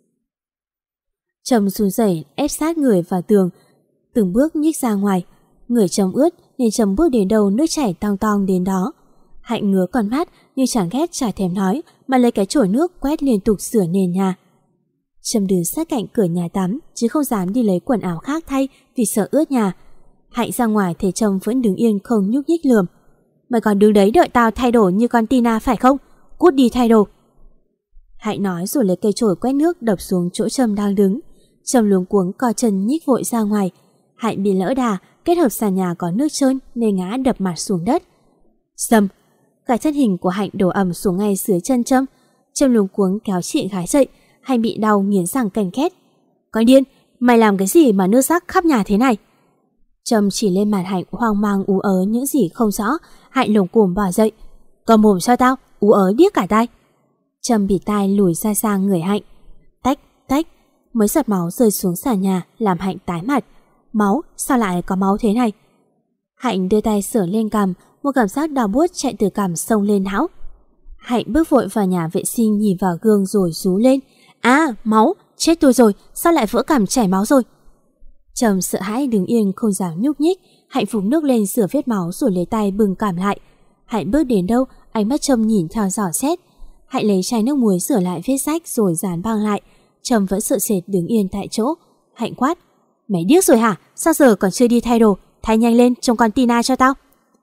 A: Trâm run rẩy ép sát người vào tường, từng bước nhích ra ngoài. Người Trâm ướt nên Trâm bước đến đâu nước chảy tong tong đến đó. Hạnh ngứa con mắt nhưng chẳng ghét chả thèm nói mà lấy cái chổi nước quét liên tục sửa nền nhà. Trâm đứng sát cạnh cửa nhà tắm chứ không dám đi lấy quần áo khác thay vì sợ ướt nhà. Hạnh ra ngoài thấy Trâm vẫn đứng yên không nhúc nhích lườm: Mày còn đứng đấy đợi tao thay đồ như con Tina phải không? Cút đi thay đồ. Hạnh nói rồi lấy cây chổi quét nước đập xuống chỗ Trâm đang đứng. Trâm luống cuống co chân nhích vội ra ngoài. Hạnh bị lỡ đà, kết hợp sàn nhà có nước trơn nên ngã đập mặt xuống đất. Sầm, cái thân hình của Hạnh đổ ầm xuống ngay dưới chân Trâm. Trâm luống cuống kéo chị gái dậy. Hạnh bị đau nghiến răng ken két: Con điên, mày làm cái gì mà nước rác khắp nhà thế này? Trâm chỉ lên mặt Hạnh hoang mang ú ớ những gì không rõ. Hạnh lồm cồm bò dậy: Cầm mồm cho tao, ú ớ điếc cả tai. Trâm bịt tai lùi ra sang người Hạnh. Tách, tách, mấy giọt máu rơi xuống sàn nhà làm Hạnh tái mặt. Máu, sao lại có máu thế này? Hạnh đưa tay sờ lên cằm, một cảm giác đau buốt chạy từ cằm xông lên não. Hạnh bước vội vào nhà vệ sinh nhìn vào gương rồi rú lên: À, máu, chết tôi rồi, sao lại vỡ cằm chảy máu rồi? Trâm sợ hãi đứng yên không dám nhúc nhích. Hạnh phùng nước lên rửa vết máu rồi lấy tay bưng cằm lại. Hạnh bước đến đâu, ánh mắt Trâm nhìn theo dõi xét. Hạnh lấy chai nước muối rửa lại vết rách rồi dán băng lại. Trâm vẫn sợ sệt đứng yên tại chỗ. Hạnh quát: Mày điếc rồi hả? Sao giờ còn chưa đi thay đồ? Thay nhanh lên trông con Tina cho tao.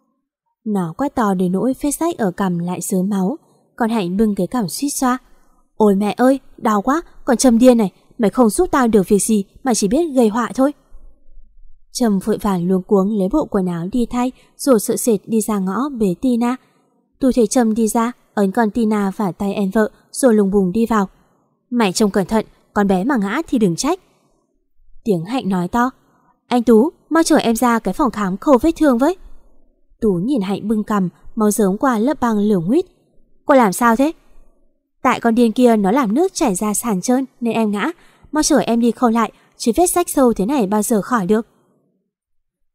A: Nó quát to đến nỗi vết rách ở cằm lại rớm máu. Còn Hạnh bưng cái cằm suýt xoa: Ôi mẹ ơi, đau quá, còn Trâm điên này, mày không giúp tao được việc gì mà chỉ biết gây họa thôi. Trâm vội vàng luống cuống lấy bộ quần áo đi thay rồi sợ sệt đi ra ngõ bế Tina. Tú thấy Trâm đi ra, ấn con Tina vào tay em vợ rồi lùng bùng đi vào: Mày trông cẩn thận, con bé mà ngã thì đừng trách. Tiếng Hạnh nói to: Anh Tú, mau chở em ra cái phòng khám khâu vết thương với. Tú nhìn Hạnh bưng cằm, máu rớm qua lớp băng lửng huýt. Cô làm sao thế? Tại con điên kia nó làm nước chảy ra sàn trơn nên em ngã, mau chở em đi khâu lại, chứ vết rách sâu thế này bao giờ khỏi được.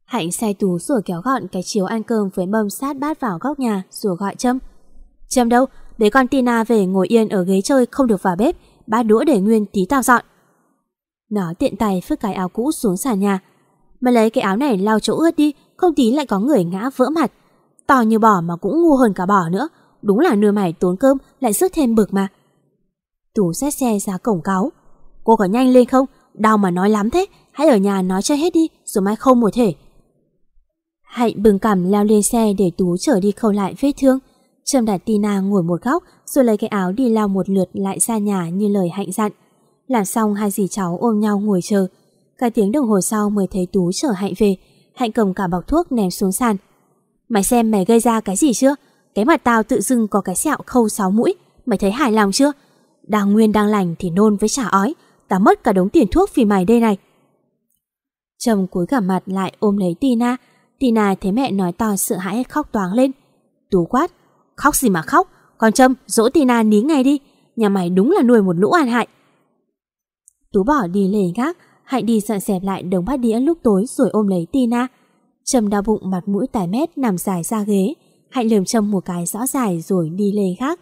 A: Hạnh sai Tú rồi kéo gọn cái chiếu ăn cơm với mâm sát bát vào góc nhà rồi gọi Trâm. Trâm đâu? Để con Tina về ngồi yên ở ghế chơi không được vào bếp, bát đũa để nguyên tí tao dọn. Nó tiện tay phất cái áo cũ xuống sàn nhà. Mà lấy cái áo này lau chỗ ướt đi, không tí lại có người ngã vỡ mặt. To như bò mà cũng ngu hơn cả bò nữa. Đúng là nuôi mày tốn cơm lại rước thêm bực mà. Tú xách xe ra cổng cáu. Cô có nhanh lên không? Đau mà nói lắm thế. Hãy ở nhà nói cho hết đi, rồi mai không một thể. Hạnh bừng cằm leo lên xe để Tú chở đi khâu lại vết thương. Trâm đặt Tina ngồi một góc rồi lấy cái áo đi lau một lượt lại ra nhà như lời Hạnh dặn. Làm xong hai dì cháu ôm nhau ngồi chờ. Cả tiếng đồng hồ sau mới thấy Tú chở Hạnh về. Hạnh cầm cả bọc thuốc ném xuống sàn. Mày xem mày gây ra cái gì chưa? Cái mặt tao tự dưng có cái sẹo khâu sáu mũi. Mày thấy hài lòng chưa? Đang nguyên đang lành thì nôn với chả ói. Tao mất cả đống tiền thuốc vì mày đây này. Trâm cúi cả mặt lại ôm lấy Tina. Tina thấy mẹ nói to sợ hãi khóc toáng lên. Tú quát. Khóc gì mà khóc? Con Trâm dỗ Tina ní ngay đi. Nhà mày đúng là nuôi một lũ an hại. Tú bỏ đi lề gác. Hạnh đi dọn dẹp lại đống bát đĩa lúc tối rồi ôm lấy Tina. Trâm đau bụng mặt mũi tái mét nằm dài ra ghế. Hạnh lườm Trâm một cái rõ dài rồi đi lề gác.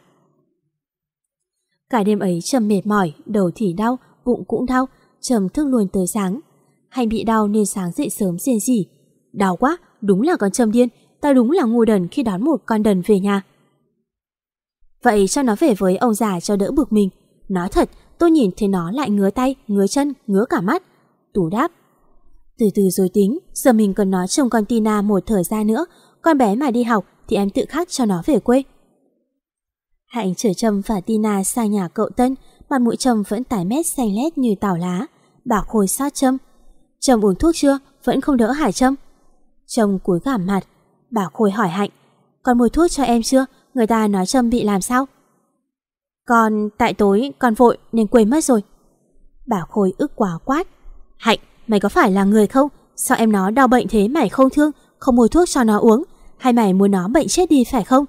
A: Cả đêm ấy Trâm mệt mỏi, đầu thì đau, bụng cũng đau. Trâm thức luôn tới sáng. Hạnh bị đau nên sáng dậy sớm rên rỉ. Đau quá, đúng là con Trâm điên. Tao đúng là ngu đần khi đón một con đần về nhà. Vậy cho nó về với ông già cho đỡ bực mình. Nói thật, tôi nhìn thấy nó lại ngứa tay, ngứa chân, ngứa cả mắt. Tú đáp. Từ từ rồi tính, giờ mình cần nó trông con Tina một thời gian nữa. Con bé mà đi học thì em tự khắc cho nó về quê. Hạnh chở Trâm và Tina sang nhà cậu Tân. Mặt mũi Trâm vẫn tái mét xanh lét như tảo lá. Bà Khôi sát Trâm. Trâm uống thuốc chưa? Vẫn không đỡ hả Trâm? Trâm cúi gằm mặt. Bà Khôi hỏi Hạnh. Con mua thuốc cho em chưa? Người ta nói Trâm bị làm sao? Con, tại tối con vội nên quên mất rồi. Bà Khôi ức quá quát. Hạnh, mày có phải là người không? Sao em nó đau bệnh thế mày không thương, không mua thuốc cho nó uống? Hay mày muốn nó bệnh chết đi phải không?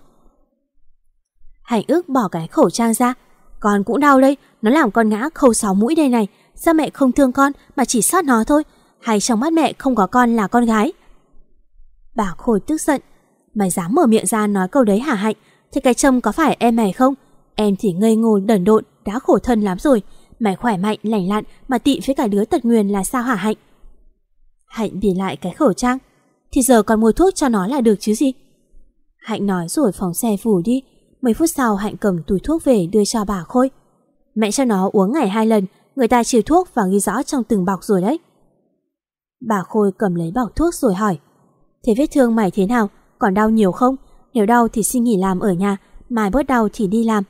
A: Hạnh ức bỏ cái khẩu trang ra. Con cũng đau đây, nó làm con ngã khâu sáu mũi đây này. Sao mẹ không thương con mà chỉ sót nó thôi? Hay trong mắt mẹ không có con là con gái? Bà Khôi tức giận. Mày dám mở miệng ra nói câu đấy hả Hạnh? Thế cái Trâm có phải em mày không? Em thì ngây ngô đần độn, đã khổ thân lắm rồi. Mày khỏe mạnh, lành lặn mà tị với cả đứa tật nguyền là sao hả Hạnh? Hạnh bì lại cái khẩu trang. Thì giờ còn mua thuốc cho nó là được chứ gì? Hạnh nói rồi phóng xe vù đi. Mấy phút sau Hạnh cầm túi thuốc về đưa cho bà Khôi. Mẹ cho nó uống ngày hai lần. Người ta chiều thuốc và ghi rõ trong từng bọc rồi đấy. Bà Khôi cầm lấy bọc thuốc rồi hỏi. Thế vết thương mày thế nào? Còn đau nhiều không? Nếu đau thì xin nghỉ làm ở nhà, mai bớt đau thì đi làm.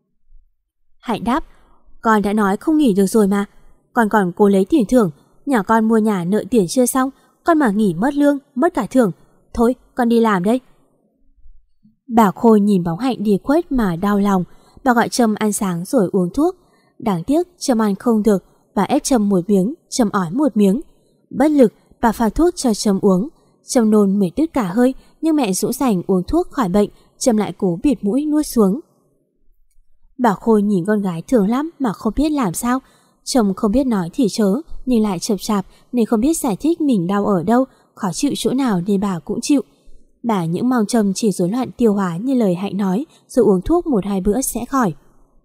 A: Hạnh đáp. Con đã nói không nghỉ được rồi mà. Con còn cố lấy tiền thưởng. Nhà con mua nhà nợ tiền chưa xong. Con mà nghỉ mất lương, mất cả thưởng. Thôi con đi làm đây. Bà Khôi nhìn bóng Hạnh đi khuất mà đau lòng. Bà gọi Trâm ăn sáng rồi uống thuốc. Đáng tiếc Trâm ăn không được. Bà ép Trâm một miếng, Trâm ói một miếng. Bất lực bà pha thuốc cho Trâm uống. Trâm nôn mệt đứt cả hơi. Nhưng mẹ dỗ dành uống thuốc khỏi bệnh. Trâm lại cố bịt mũi nuốt xuống. Bà Khôi nhìn con gái thương lắm mà không biết làm sao. Chồng không biết nói thì chớ, nhưng lại chậm chạp nên không biết giải thích mình đau ở đâu, khó chịu chỗ nào nên bà cũng chịu. Bà những mong Trâm chỉ rối loạn tiêu hóa như lời Hạnh nói, rồi uống thuốc một hai bữa sẽ khỏi.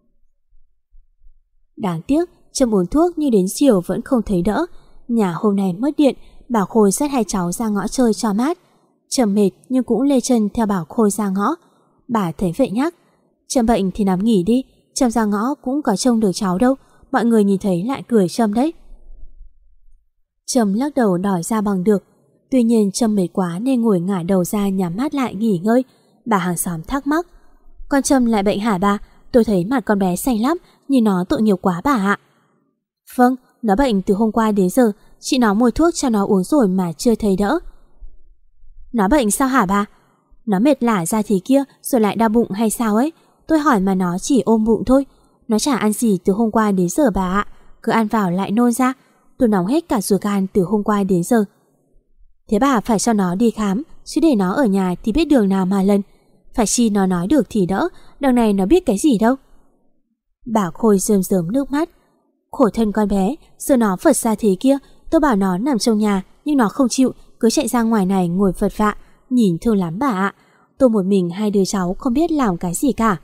A: Đáng tiếc, Trâm uống thuốc nhưng đến chiều vẫn không thấy đỡ. Nhà hôm nay mất điện, bà Khôi dắt hai cháu ra ngõ chơi cho mát. Trâm mệt nhưng cũng lê chân theo bà Khôi ra ngõ. Bà thấy vậy nhắc. Trâm bệnh thì nằm nghỉ đi, Trâm ra ngõ cũng có trông được cháu đâu. Mọi người nhìn thấy lại cười Trâm đấy. Trâm lắc đầu đòi ra bằng được. Tuy nhiên Trâm mệt quá nên ngồi ngả đầu ra nhắm mắt lại nghỉ ngơi. Bà hàng xóm thắc mắc. Con Trâm lại bệnh hả bà? Tôi thấy mặt con bé xanh lắm, nhìn nó tội nghiệp quá bà ạ. Vâng, nó bệnh từ hôm qua đến giờ. Chị nó mua thuốc cho nó uống rồi mà chưa thấy đỡ. Nó bệnh sao hả bà? Nó mệt lả ra thế kia rồi lại đau bụng hay sao ấy? Tôi hỏi mà nó chỉ ôm bụng thôi. Nó chả ăn gì từ hôm qua đến giờ bà ạ. Cứ ăn vào lại nôn ra. Tôi nóng hết cả ruột gan từ hôm qua đến giờ. Thế bà phải cho nó đi khám, chứ để nó ở nhà thì biết đường nào mà lần. Phải chi nó nói được thì đỡ. Đằng này nó biết cái gì đâu. Bà Khôi rơm rớm nước mắt. Khổ thân con bé, giờ nó phật ra thế kia. Tôi bảo nó nằm trong nhà nhưng nó không chịu, cứ chạy ra ngoài này ngồi vật vạ, nhìn thương lắm bà ạ. Tôi một mình hai đứa cháu không biết làm cái gì cả.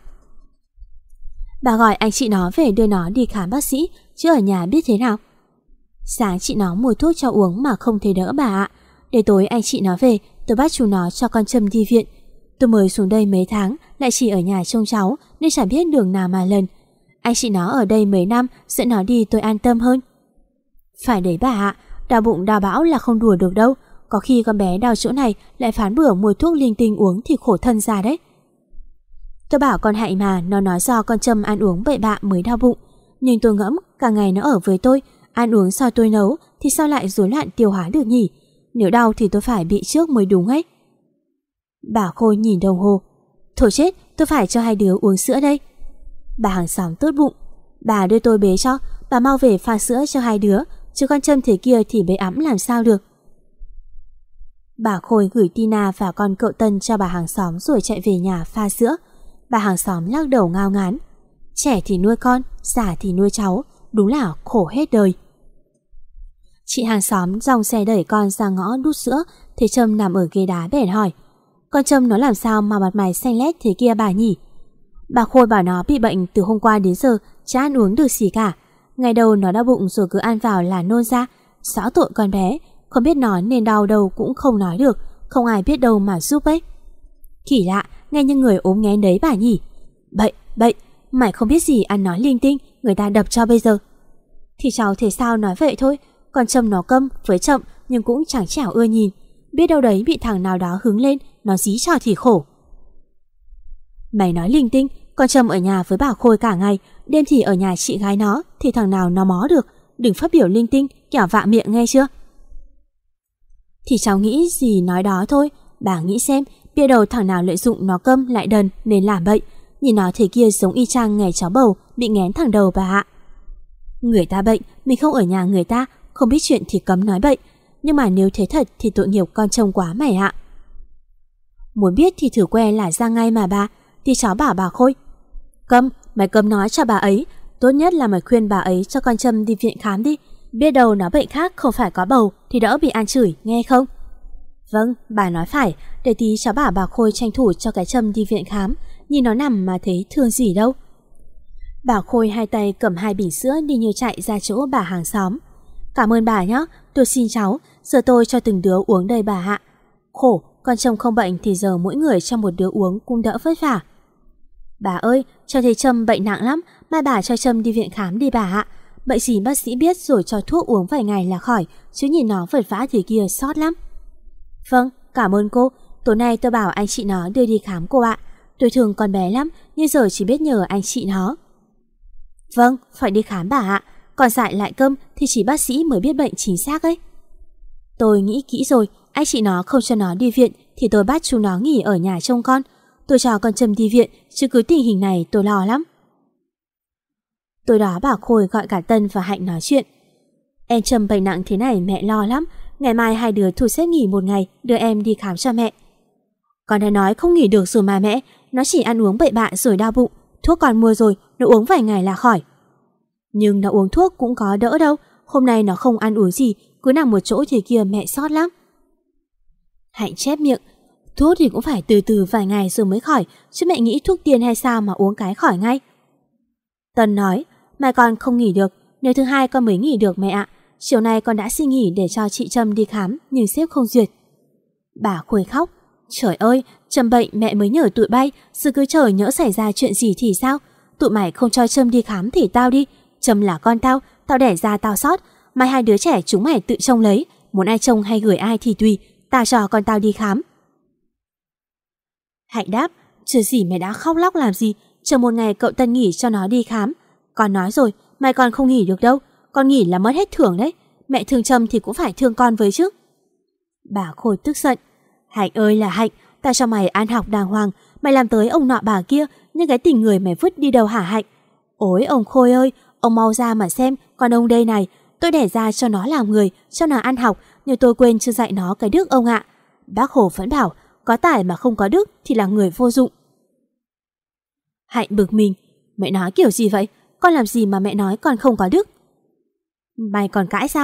A: Bà gọi anh chị nó về đưa nó đi khám bác sĩ, chứ ở nhà biết thế nào. Sáng chị nó mua thuốc cho uống mà không thấy đỡ bà ạ. Để tối anh chị nó về, tôi bắt chú nó cho con Trâm đi viện. Tôi mới xuống đây mấy tháng, lại chỉ ở nhà trông cháu nên chẳng biết đường nào mà lần. Anh chị nó ở đây mấy năm, dẫn nó đi tôi an tâm hơn. Phải đấy bà ạ, đau bụng đau bão là không đùa được đâu. Có khi con bé đau chỗ này lại phán bừa mua thuốc linh tinh uống thì khổ thân ra đấy. Tôi bảo con Hạnh mà, nó nói do con Trâm ăn uống bậy bạ mới đau bụng. Nhưng tôi ngẫm cả ngày nó ở với tôi, ăn uống sao tôi nấu thì sao lại rối loạn tiêu hóa được nhỉ? Nếu đau thì tôi phải bị trước mới đúng ấy. Bà Khôi nhìn đồng hồ. Thôi chết, tôi phải cho hai đứa uống sữa đây. Bà hàng xóm tốt bụng. Bà đưa tôi bế cho, bà mau về pha sữa cho hai đứa, chứ con Trâm thế kia thì bế ẵm làm sao được. Bà Khôi gửi Tina và con cậu Tân cho bà hàng xóm rồi chạy về nhà pha sữa. Bà hàng xóm lắc đầu ngao ngán. Trẻ thì nuôi con, già thì nuôi cháu, đúng là khổ hết đời. Chị hàng xóm dòng xe đẩy con ra ngõ đút sữa, thấy Trâm nằm ở ghế đá bèn hỏi: Con Trâm nó làm sao mà mặt mày xanh lét thế kia bà nhỉ? Bà Khôi bảo nó bị bệnh từ hôm qua đến giờ, chả ăn uống được gì cả. Ngày đầu nó đau bụng rồi cứ ăn vào là nôn ra. Xáo tội con bé, không biết nói nên đau đầu cũng không nói được, không ai biết đâu mà giúp ấy. Kỳ lạ, nghe như người ốm nghén đấy bà nhỉ? Bậy, bậy, mày không biết gì ăn nói linh tinh, người ta đập cho bây giờ. Thì cháu thế sao nói vậy thôi, còn Trâm nó câm với chậm nhưng cũng chẳng chẻo ưa nhìn. Biết đâu đấy bị thằng nào đó hứng lên, nó dí cho thì khổ. Mày nói linh tinh, con Trâm ở nhà với bà Khôi cả ngày, đêm thì ở nhà chị gái nó, thì thằng nào nó mó được. Đừng phát biểu linh tinh, kẻo vạ miệng nghe chưa? Thì cháu nghĩ gì nói đó thôi. Bà nghĩ xem, biết đâu thằng nào lợi dụng nó câm lại đần nên làm bậy. Nhìn nó thế kia giống y chang ngày cháu bầu bị nghén thẳng đầu bà ạ. Người ta bệnh, mình không ở nhà người ta, không biết chuyện thì cấm nói bậy. Nhưng mà nếu thế thật thì tội nghiệp con trông quá mày ạ. Muốn biết thì thử que là ra ngay mà bà. Thì cháu bảo bà Khôi: Câm, mày cấm nói cho bà ấy. Tốt nhất là mày khuyên bà ấy cho con Trâm đi viện khám đi. Biết đâu nó bệnh khác không phải có bầu thì đỡ bị ăn chửi, nghe không? Vâng, bà nói phải. Để tí cháu bảo bà Khôi tranh thủ cho cái Trâm đi viện khám. Nhìn nó nằm mà thấy thương gì đâu. Bà Khôi hai tay cầm hai bình sữa đi như chạy ra chỗ bà hàng xóm. Cảm ơn bà nhé, tôi xin cháu. Giờ tôi cho từng đứa uống đây bà ạ. Khổ, con Trâm không bệnh thì giờ mỗi người cho một đứa uống cũng đỡ vất vả. Bà ơi, cho thấy Trâm bệnh nặng lắm, mai bà cho Trâm đi viện khám đi bà ạ. Bệnh gì bác sĩ biết rồi cho thuốc uống vài ngày là khỏi, chứ nhìn nó vật vã thì kia sót lắm. Vâng, cảm ơn cô. Tối nay tôi bảo anh chị nó đưa đi khám cô ạ. Tôi thương con bé lắm, nhưng giờ chỉ biết nhờ anh chị nó. Vâng, phải đi khám bà ạ. Còn dại lại câm thì chỉ bác sĩ mới biết bệnh chính xác ấy. Tôi nghĩ kỹ rồi, anh chị nó không cho nó đi viện thì tôi bắt chúng nó nghỉ ở nhà trông con. Tôi cho con Trâm đi viện, chứ cứ tình hình này tôi lo lắm. Tối đó bà Khôi gọi cả Tân và Hạnh nói chuyện. Em Trâm bệnh nặng thế này mẹ lo lắm. Ngày mai hai đứa thu xếp nghỉ một ngày, đưa em đi khám cho mẹ. Con đã nói không nghỉ được rồi mà mẹ. Nó chỉ ăn uống bậy bạ rồi đau bụng. Thuốc còn mua rồi, nó uống vài ngày là khỏi. Nhưng nó uống thuốc cũng có đỡ đâu. Hôm nay nó không ăn uống gì, cứ nằm một chỗ thì kia mẹ sót lắm. Hạnh chép miệng. Thuốc thì cũng phải từ từ vài ngày rồi mới khỏi, chứ mẹ nghĩ thuốc tiên hay sao mà uống cái khỏi ngay. Tân nói, mai con không nghỉ được, nếu thứ hai con mới nghỉ được mẹ ạ. Chiều nay con đã xin nghỉ để cho chị Trâm đi khám, nhưng sếp không duyệt. Bà Khôi khóc. Trời ơi, Trâm bệnh mẹ mới nhờ tụi bay, giờ cứ chờ nhỡ xảy ra chuyện gì thì sao? Tụi mày không cho Trâm đi khám thì tao đi. Trâm là con tao, tao đẻ ra tao sót. Mai hai đứa trẻ chúng mày tự trông lấy, muốn ai trông hay gửi ai thì tùy, tao cho con tao đi khám. Hạnh đáp, chưa gì mày đã khóc lóc làm gì, chờ một ngày cậu Tân nghỉ cho nó đi khám. Con nói rồi, mày còn không nghỉ được đâu, con nghỉ là mất hết thưởng đấy. Mẹ thương Trâm thì cũng phải thương con với chứ. Bà Khôi tức giận. Hạnh ơi là Hạnh, tao cho mày ăn học đàng hoàng, mày làm tới ông nọ bà kia, nhưng cái tình người mày vứt đi đâu hả Hạnh? Ôi ông Khôi ơi, ông mau ra mà xem, con ông đây này, tôi đẻ ra cho nó làm người, cho nó ăn học, nhưng tôi quên chưa dạy nó cái đức ông ạ. Bác Hồ vẫn bảo, có tài mà không có đức thì là người vô dụng. Hạnh bực mình. Mẹ nói kiểu gì vậy? Con làm gì mà mẹ nói con không có đức? Mày còn cãi sao?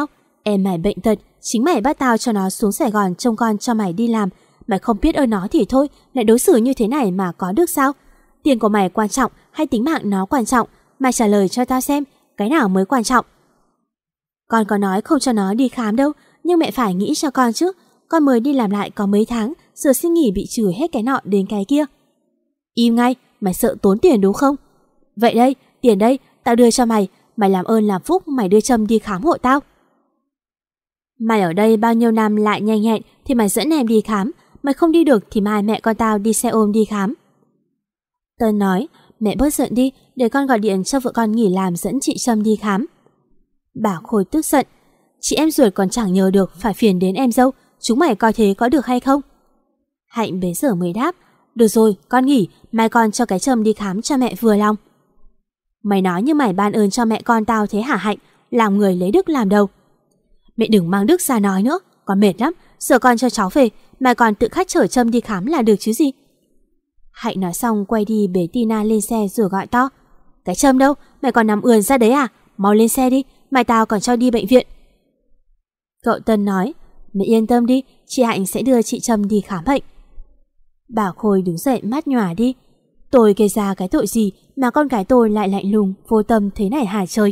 A: Em mày bệnh tật, chính mày bắt tao cho nó xuống Sài Gòn trông con cho mày đi làm. Mày không biết ơn nó thì thôi, lại đối xử như thế này mà có được sao? Tiền của mày quan trọng hay tính mạng nó quan trọng? Mày trả lời cho tao xem, cái nào mới quan trọng? Con có nói không cho nó đi khám đâu, nhưng mẹ phải nghĩ cho con chứ. Con mới đi làm lại có mấy tháng, giờ xin nghỉ bị chửi hết cái nọ đến cái kia. Im ngay, mày sợ tốn tiền đúng không? Vậy đây, tiền đây, tao đưa cho mày. Mày làm ơn làm phúc, mày đưa Trâm đi khám hộ tao. Mày ở đây bao nhiêu năm lại nhanh nhẹn thì mày dẫn em đi khám. Mày không đi được thì mai mẹ con tao đi xe ôm đi khám. Tân nói, mẹ bớt giận đi, để con gọi điện cho vợ con nghỉ làm dẫn chị Trâm đi khám. Bà Khôi tức giận, chị em ruột còn chẳng nhờ được, phải phiền đến em dâu. Chúng mày coi thế có được hay không? Hạnh bấy giờ mới đáp, được rồi, con nghỉ, mai con cho cái Trâm đi khám cho mẹ vừa lòng. Mày nói như mày ban ơn cho mẹ con tao thế hả Hạnh? Làm người lấy đức làm đầu. Mẹ đừng mang đức ra nói nữa, con mệt lắm. Giờ con cho cháu về, mày còn tự khắc chở Trâm đi khám là được chứ gì. Hạnh nói xong quay đi bế Tina lên xe rồi gọi to, cái Trâm đâu? Mày còn nằm ườn ra đấy à? Mau lên xe đi, mày tao còn cho đi bệnh viện. Cậu Tân nói, mẹ yên tâm đi, chị Hạnh sẽ đưa chị Trâm đi khám bệnh. Bà Khôi đứng dậy mắt nhòa đi. Tôi gây ra cái tội gì mà con gái tôi lại lạnh lùng, vô tâm thế này hả trời?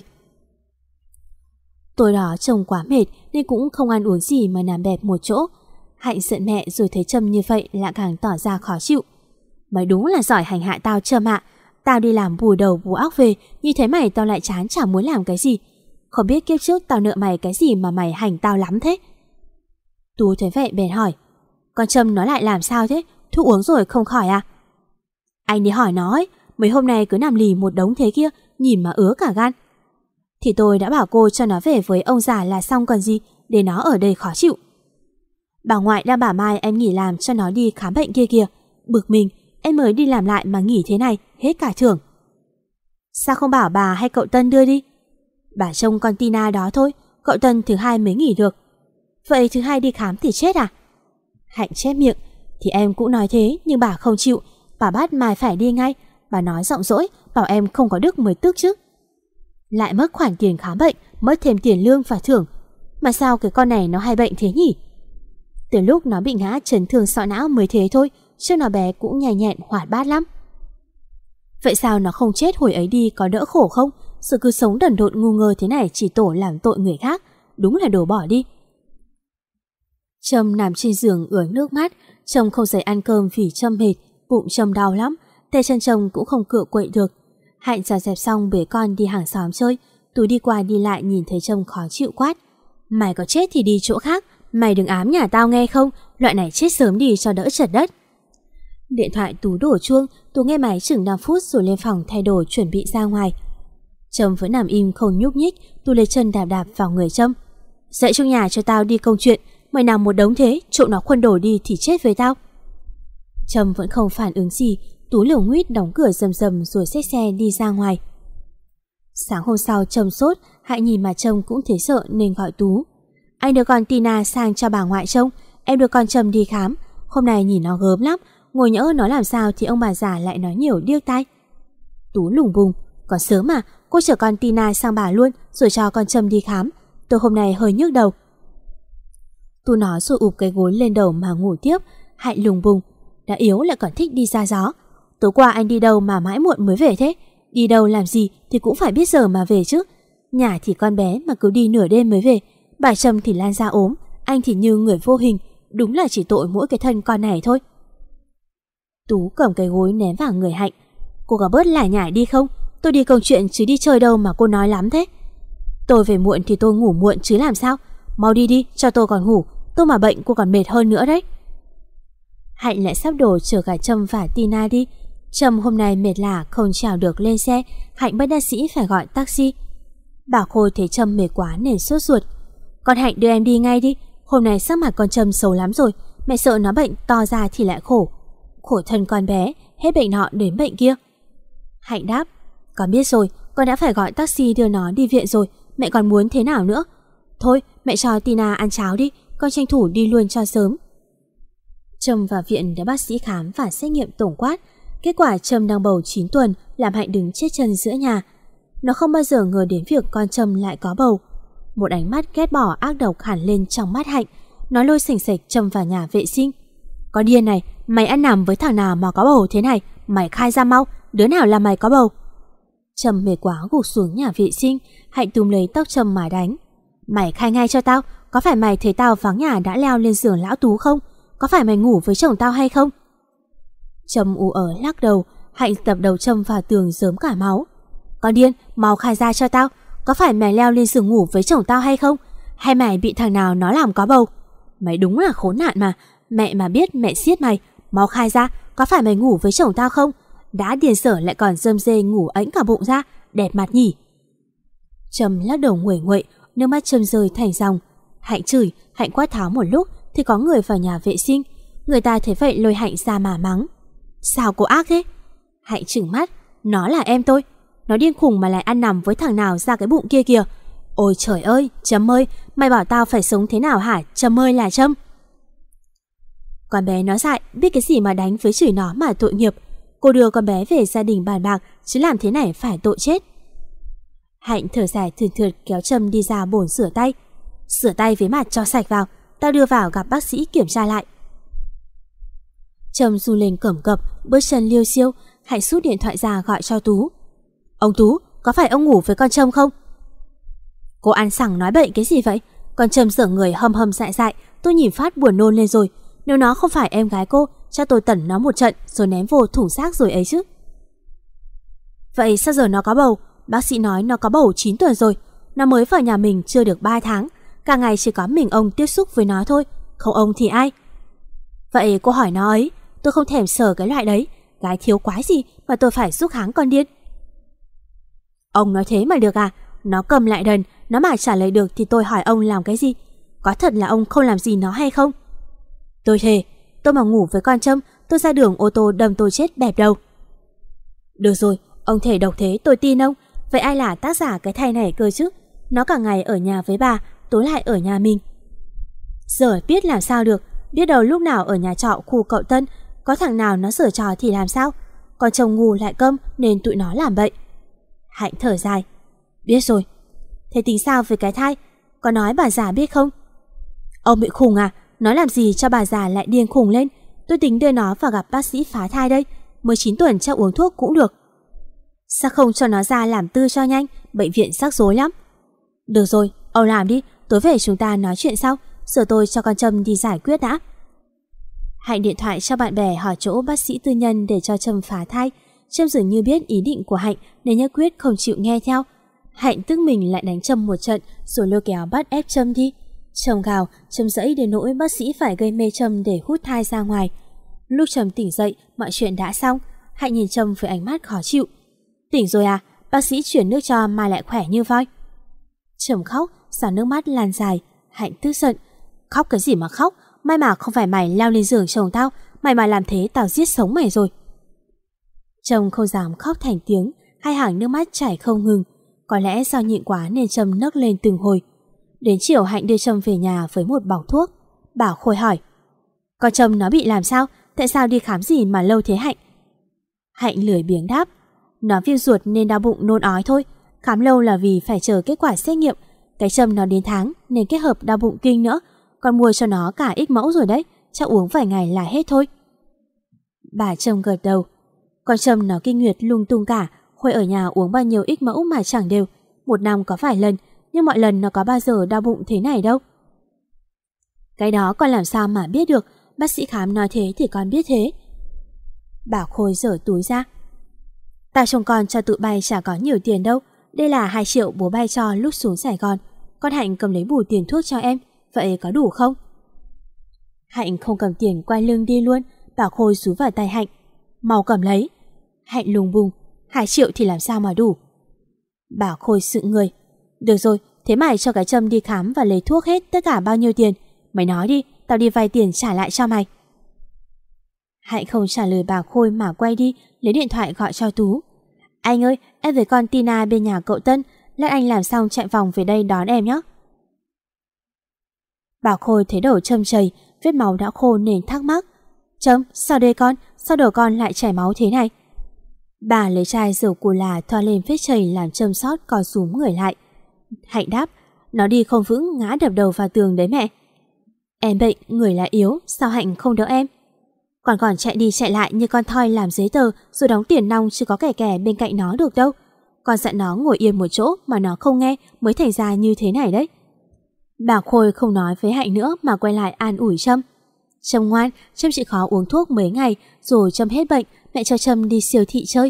A: Tối đó chồng quá mệt nên cũng không ăn uống gì mà nằm bẹp một chỗ. Hạnh giận mẹ rồi thấy Trâm như vậy lại càng tỏ ra khó chịu. Mày đúng là giỏi hành hạ tao Trâm ạ. Tao đi làm bù đầu bù óc về, như thế mày tao lại chán chẳng muốn làm cái gì. Không biết kiếp trước tao nợ mày cái gì mà mày hành tao lắm thế. Tú thấy vậy bèn hỏi, con Trâm nó lại làm sao thế? Thuốc uống rồi không khỏi à? Anh đi hỏi nó ấy, mấy hôm nay cứ nằm lì một đống thế kia, nhìn mà ứa cả gan. Thì tôi đã bảo cô cho nó về với ông già là xong còn gì, để nó ở đây khó chịu. Bà ngoại đang bảo mai em nghỉ làm cho nó đi khám bệnh kia kìa. Bực mình, em mới đi làm lại mà nghỉ thế này, hết cả thưởng. Sao không bảo bà hay cậu Tân đưa đi? Bà trông con Tina đó thôi, cậu Tân thứ hai mới nghỉ được. Vậy thứ hai đi khám thì chết à? Hạnh chép miệng, thì em cũng nói thế nhưng bà không chịu. Bà bắt mai phải đi ngay. Bà nói giọng dỗi, bảo em không có đức mới tức chứ. Lại mất khoản tiền khám bệnh, mất thêm tiền lương và thưởng. Mà sao cái con này nó hay bệnh thế nhỉ? Từ lúc nó bị ngã chấn thương sọ não mới thế thôi, chứ nó bé cũng nhanh nhẹn hoạt bát lắm. Vậy sao nó không chết hồi ấy đi có đỡ khổ không? Sự cứ sống đần độn ngu ngơ thế này chỉ tổ làm tội người khác. Đúng là đồ bỏ đi. Trâm nằm trên giường ứa nước mắt. Trâm không dậy ăn cơm vì Trâm mệt, bụng Trâm đau lắm, tay chân Trâm cũng không cựa quậy được. Hạnh dọn dẹp xong bế con đi hàng xóm chơi. Tú đi qua đi lại nhìn thấy Trâm khó chịu quát, mày có chết thì đi chỗ khác, mày đừng ám nhà tao nghe không, loại này chết sớm đi cho đỡ trật đất. Điện thoại Tú đổ chuông. Tú nghe máy chừng năm phút rồi lên phòng thay đồ chuẩn bị ra ngoài. Trâm vẫn nằm im không nhúc nhích. Tú lấy chân đạp đạp vào người Trâm. Dậy trong nhà cho tao đi công chuyện. Mày nằm một đống thế, trộm nó khuân đổ đi thì chết với tao. Trâm vẫn không phản ứng gì. Tú liều nguýt đóng cửa rầm rầm rồi xách xe đi ra ngoài. Sáng hôm sau Trâm sốt. Hạnh nhìn mà Trâm cũng thấy sợ nên gọi Tú. Anh đưa con Tina sang cho bà ngoại trông, em đưa con Trâm đi khám. Hôm nay nhìn nó gớm lắm, ngồi nhỡ nó làm sao thì ông bà già lại nói nhiều điếc tai. Tú lùng bùng, còn sớm mà, cô chở con Tina sang bà luôn rồi cho con Trâm đi khám. Tôi hôm nay hơi nhức đầu. Tú nói rồi ụp cái gối lên đầu mà ngủ tiếp. Hạnh lùng bùng, đã yếu lại còn thích đi ra gió. Tối qua anh đi đâu mà mãi muộn mới về thế? Đi đâu làm gì thì cũng phải biết giờ mà về chứ. Nhà thì con bé mà cứ đi nửa đêm mới về. Bà Trâm thì lan ra ốm, anh thì như người vô hình. Đúng là chỉ tội mỗi cái thân con này thôi. Tú cầm cái gối ném vào người Hạnh. Cô có bớt lải nhải đi không? Tôi đi công chuyện chứ đi chơi đâu mà cô nói lắm thế. Tôi về muộn thì tôi ngủ muộn chứ làm sao. Mau đi đi, cho tôi còn ngủ. Tôi mà bệnh cô còn mệt hơn nữa đấy. Hạnh lại sắp đổ chở cả Trâm và Tina đi. Trâm hôm nay mệt lả không trèo được lên xe. Hạnh bất đắc dĩ phải gọi taxi. Bà Khôi thấy Trâm mệt quá nên sốt ruột. Con Hạnh đưa em đi ngay đi. Hôm nay sắc mặt con Trâm xấu lắm rồi. Mẹ sợ nó bệnh to ra thì lại khổ. Khổ thân con bé, hết bệnh nọ đến bệnh kia. Hạnh đáp, con biết rồi, con đã phải gọi taxi đưa nó đi viện rồi. Mẹ còn muốn thế nào nữa? Thôi mẹ cho Tina ăn cháo đi, con tranh thủ đi luôn cho sớm. Trâm vào viện để bác sĩ khám và xét nghiệm tổng quát. Kết quả Trâm đang bầu chín tuần, làm Hạnh đứng chết chân giữa nhà. Nó không bao giờ ngờ đến việc con Trâm lại có bầu. Một ánh mắt ghét bỏ ác độc hẳn lên trong mắt Hạnh. Nó lôi xềnh xệch Trâm vào nhà vệ sinh. Có điên này, mày ăn nằm với thằng nào mà có bầu thế này? Mày khai ra mau, đứa nào là mày có bầu? Trâm mệt quá gục xuống nhà vệ sinh. Hạnh túm lấy tóc Trâm mà đánh. Mày khai ngay cho tao, có phải mày thấy tao vắng nhà đã leo lên giường lão Tú không? Có phải mày ngủ với chồng tao hay không? Trâm ú ớ lắc đầu. Hạnh đập đầu Trâm vào tường rớm cả máu. Con điên, mau khai ra cho tao, có phải mày leo lên giường ngủ với chồng tao hay không? Hay mày bị thằng nào nó làm có bầu? Mày đúng là khốn nạn mà. Mẹ mà biết mẹ siết mày. Mau khai ra, có phải mày ngủ với chồng tao không? Đã điên sở lại còn rơm rê ngủ ẵnh cả bụng ra, đẹp mặt nhỉ? Trâm lắc đầu nguội nguội, nước mắt Trâm rơi thành dòng. Hạnh chửi, Hạnh quát tháo một lúc thì có người vào nhà vệ sinh. Người ta thấy vậy lôi Hạnh ra mà mắng. Sao cô ác thế? Hạnh trừng mắt. Nó là em tôi. Nó điên khùng mà lại ăn nằm với thằng nào ra cái bụng kia kìa. Ôi trời ơi, Trâm ơi, mày bảo tao phải sống thế nào hả? Trâm ơi là Trâm. Con bé nó dại, biết cái gì mà đánh với chửi nó mà tội nghiệp. Cô đưa con bé về gia đình bàn bạc, chứ làm thế này phải tội chết. Hạnh thở dài thườn thượt kéo Trâm đi ra bồn rửa tay. Rửa tay với mặt cho sạch vào, tao đưa vào gặp bác sĩ kiểm tra lại. Trâm run lên cẩm cập, bước chân liêu xiêu. Hạnh rút điện thoại ra gọi cho Tú. Ông Tú, có phải ông ngủ với con Trâm không? Cô ăn sẵn nói bậy cái gì vậy? Con Trâm dở người hầm hầm dại dại, tôi nhìn phát buồn nôn lên rồi. Nếu nó không phải em gái cô, chắc tôi tẩn nó một trận rồi ném vô thùng rác rồi ấy chứ. Vậy sao giờ nó có bầu? Bác sĩ nói nó có bầu chín tuần rồi. Nó mới vào nhà mình chưa được ba tháng. Cả ngày chỉ có mình ông tiếp xúc với nó thôi, không ông thì ai? Vậy cô hỏi nó ấy. Tôi không thèm sờ cái loại đấy. Gái thiếu quái gì mà tôi phải giúp háng con điên. Ông nói thế mà được à? Nó cầm lại đần. Nó mà trả lời được thì tôi hỏi ông làm cái gì? Có thật là ông không làm gì nó hay không? Tôi thề, tôi mà ngủ với con Trâm, tôi ra đường ô tô đâm tôi chết bẹp đầu. Được rồi, ông thề độc thế tôi tin ông. Vậy ai là tác giả cái thai này cơ chứ? Nó cả ngày ở nhà với bà, tối lại ở nhà mình. Giờ biết làm sao được. Biết đâu lúc nào ở nhà trọ khu Cậu Tân có thằng nào nó giở trò thì làm sao? Còn chồng ngu lại câm nên tụi nó làm bậy. Hạnh thở dài. Biết rồi. Thế tính sao về cái thai? Có nói bà già biết không? Ông bị khùng à? Nói làm gì cho bà già lại điên khùng lên? Tôi tính đưa nó vào gặp bác sĩ phá thai đây. Mới chín tuần cho uống thuốc cũng được. Sao không cho nó ra làm tư cho nhanh? Bệnh viện rắc rối lắm. Được rồi, ông làm đi. Tối về chúng ta nói chuyện sau. Giờ tôi cho con Trâm đi giải quyết đã. Hạnh điện thoại cho bạn bè hỏi chỗ bác sĩ tư nhân để cho Trâm phá thai. Trâm dường như biết ý định của Hạnh nên nhất quyết không chịu nghe theo. Hạnh tức mình lại đánh Trâm một trận rồi lôi kéo bắt ép Trâm đi. Trâm gào, Trâm dẫy đến nỗi bác sĩ phải gây mê Trâm để hút thai ra ngoài. Lúc Trâm tỉnh dậy, mọi chuyện đã xong. Hạnh nhìn Trâm với ánh mắt khó chịu. Tỉnh rồi à? Bác sĩ chuyển nước cho mai lại khỏe như voi. Trâm khóc, xả nước mắt lan dài. Hạnh tức giận. Khóc cái gì mà khóc? May mà không phải mày leo lên giường chồng tao. Mày mà làm thế tao giết sống mày rồi. Trâm không dám khóc thành tiếng. Hai hàng nước mắt chảy không ngừng. Có lẽ do nhịn quá nên Trâm nấc lên từng hồi. Đến chiều Hạnh đưa Trâm về nhà với một bọc thuốc. Bảo Khôi hỏi. Con Trâm nó bị làm sao? Tại sao đi khám gì mà lâu thế Hạnh? Hạnh lười biếng đáp. Nó viêm ruột nên đau bụng nôn ói thôi. Khám lâu là vì phải chờ kết quả xét nghiệm. Cái Trâm nó đến tháng nên kết hợp đau bụng kinh nữa. Con mua cho nó cả ít mẫu rồi đấy. Chắc uống vài ngày là hết thôi. Bà Trâm gật đầu. Con Trâm nó kinh nguyệt lung tung cả. Khôi ở nhà uống bao nhiêu ít mẫu mà chẳng đều. Một năm có vài lần, nhưng mọi lần nó có bao giờ đau bụng thế này đâu. Cái đó con làm sao mà biết được. Bác sĩ khám nói thế thì con biết thế. Bà Khôi giở túi ra. Tao trông con cho tự bay chả có nhiều tiền đâu. Đây là hai triệu bố bay cho lúc xuống Sài Gòn. Con Hạnh cầm lấy bù tiền thuốc cho em. Vậy có đủ không? Hạnh không cầm tiền quay lưng đi luôn. Bà Khôi xúi vào tay Hạnh. Mau cầm lấy. Hạnh lùng bùng. Hai triệu thì làm sao mà đủ? Bà Khôi sững người. Được rồi, thế mày cho cái Trâm đi khám và lấy thuốc hết tất cả bao nhiêu tiền? Mày nói đi, tao đi vay tiền trả lại cho mày. Hạnh không trả lời bà Khôi mà quay đi, lấy điện thoại gọi cho Tú. Anh ơi, em với con Tina bên nhà cậu Tân, lát anh làm xong chạy vòng về đây đón em nhé. Bà Khôi thấy đầu Trâm chảy, vết máu đã khô nên thắc mắc. Trâm, sao đây con? Sao đầu con lại chảy máu thế này? Bà lấy chai dầu cù là thoa lên vết chảy làm Trâm sót co rúm người lại. Hạnh đáp, Nó đi không vững ngã đập đầu vào tường đấy mẹ. Em bệnh, người là yếu, sao Hạnh không đỡ em? Còn còn chạy đi chạy lại như con thoi làm giấy tờ rồi đóng tiền nong chứ có kẻ kẻ bên cạnh nó được đâu. Con dặn nó ngồi yên một chỗ mà nó không nghe mới thành ra như thế này đấy. Bà Khôi không nói với Hạnh nữa mà quay lại an ủi Trâm. Trâm ngoan, Trâm chịu khó uống thuốc mấy ngày rồi Trâm hết bệnh, mẹ cho Trâm đi siêu thị chơi.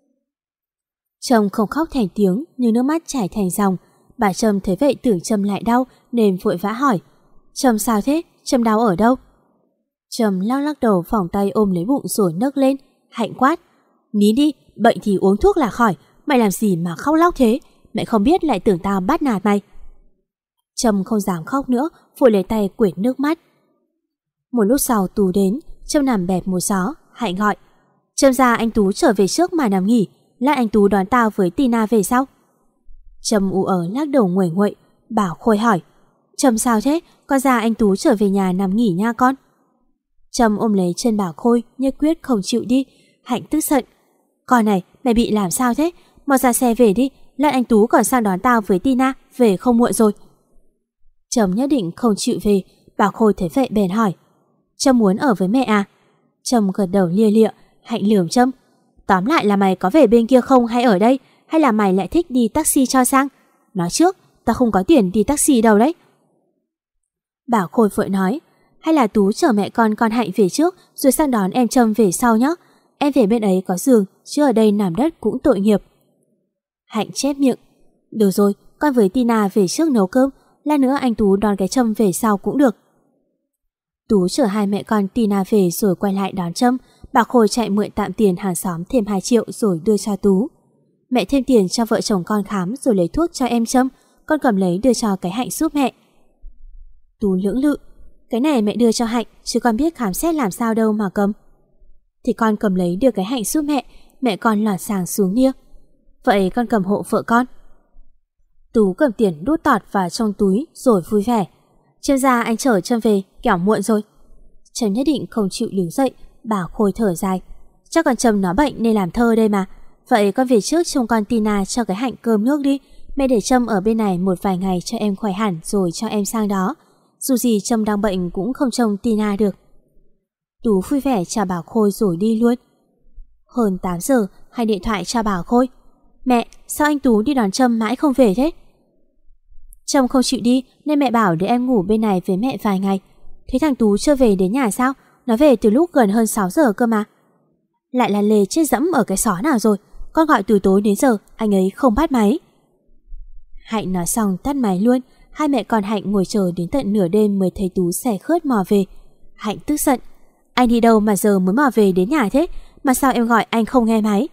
A: Trâm không khóc thành tiếng nhưng nước mắt chảy thành dòng. Bà Trâm thấy vậy tưởng Trâm lại đau nên vội vã hỏi: Trâm sao thế? Trâm đau ở đâu? Trâm lắc lắc đầu, vòng tay ôm lấy bụng rồi nấc lên. Hạnh quát: Nín đi, bệnh thì uống thuốc là khỏi. Mày làm gì mà khóc lóc thế? Mẹ không biết lại tưởng tao bắt nạt mày. Trâm không dám khóc nữa, vội lấy tay quệt nước mắt. Một lúc sau Tú đến, Trâm nằm bẹp một gió. Hạnh gọi: Trâm ra anh Tú trở về trước mà nằm nghỉ, lát anh Tú đón tao với Tina về sau. Trâm ú ớ lắc đầu nguẩy nguậy. Bảo Khôi hỏi: Trâm sao thế? Con ra anh Tú trở về nhà nằm nghỉ nha con. Trâm ôm lấy chân Bảo Khôi nhất quyết không chịu đi. Hạnh tức giận: Con này, mày bị làm sao thế? Mau ra xe về đi, lát anh Tú còn sang đón tao với Tina, về không muộn rồi. Trâm nhất định không chịu về. Bảo Khôi thấy vậy bèn hỏi: Trâm muốn ở với mẹ à? Trâm gật đầu lia lịa. Hạnh lườm Trâm: Tóm lại là mày có về bên kia không hay ở đây? Hay là mày lại thích đi taxi cho sang? Nói trước, tao không có tiền đi taxi đâu đấy. Bảo Khôi vội nói: Hay là Tú chở mẹ con con Hạnh về trước rồi sang đón em Trâm về sau nhé. Em về bên ấy có giường, chứ ở đây nằm đất cũng tội nghiệp. Hạnh chép miệng: Được rồi, con với Tina về trước nấu cơm, lát nữa anh Tú đón cái Trâm về sau cũng được. Tú chở hai mẹ con Tina về rồi quay lại đón Trâm. Bà Khôi chạy mượn tạm tiền hàng xóm thêm hai triệu rồi đưa cho Tú. Mẹ thêm tiền cho vợ chồng con khám rồi lấy thuốc cho em Trâm, con cầm lấy đưa cho cái Hạnh giúp mẹ. Tú lưỡng lự: Cái này mẹ đưa cho Hạnh, chứ con biết khám xét làm sao đâu mà cầm. Thì con cầm lấy đưa cái Hạnh giúp mẹ. Mẹ con lọt sàng xuống nia. Vậy con cầm hộ vợ con. Tú cầm tiền đút tọt vào trong túi rồi vui vẻ: Trâm ra anh chở Trâm về, kẻo muộn rồi. Trâm nhất định không chịu đứng dậy. Bà Khôi thở dài: Chắc con Trâm nó bệnh nên làm thơ đây mà. Vậy con về trước trông con Tina cho cái Hạnh cơm nước đi. Mẹ để Trâm ở bên này một vài ngày cho em khỏe hẳn rồi cho em sang đó. Dù gì Trâm đang bệnh cũng không trông Tina được. Tú vui vẻ chào Bảo Khôi rồi đi luôn. Hơn tám giờ, hay điện thoại cho Bảo Khôi: Mẹ, sao anh Tú đi đón Trâm mãi không về thế? Trâm không chịu đi nên mẹ bảo để em ngủ bên này với mẹ vài ngày. Thế thằng Tú chưa về đến nhà sao? Nó về từ lúc gần hơn sáu giờ cơ mà. Lại là lề chết dẫm ở cái xó nào rồi? Con gọi từ tối đến giờ anh ấy không bắt máy. Hạnh nói xong tắt máy luôn. Hai mẹ con Hạnh ngồi chờ đến tận nửa đêm mới thấy Tú xẻ khướt mò về. Hạnh tức giận: Anh đi đâu mà giờ mới mò về đến nhà thế? Mà sao em gọi anh không nghe máy?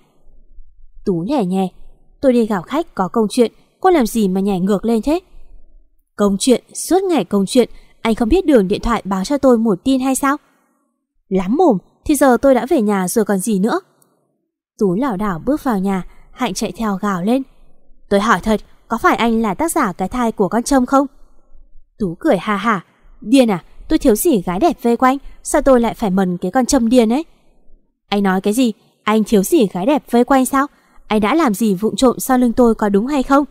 A: Tú lẻ nhẹ: Tôi đi gặp khách có công chuyện, cô làm gì mà nhảy ngược lên thế? Công chuyện, suốt ngày công chuyện. Anh không biết đường điện thoại báo cho tôi một tin hay sao? Lắm mồm, thì giờ tôi đã về nhà rồi còn gì nữa. Tú lảo đảo bước vào nhà. Hạnh chạy theo gào lên: Tôi hỏi thật, có phải anh là tác giả cái thai của con Trâm không? Tú cười ha hả: Điên à, tôi thiếu gì gái đẹp vây quanh, sao tôi lại phải mần cái con Trâm điên ấy? Anh nói cái gì? Anh thiếu gì gái đẹp vây quanh sao? Anh đã làm gì vụng trộm sau lưng tôi có đúng hay không?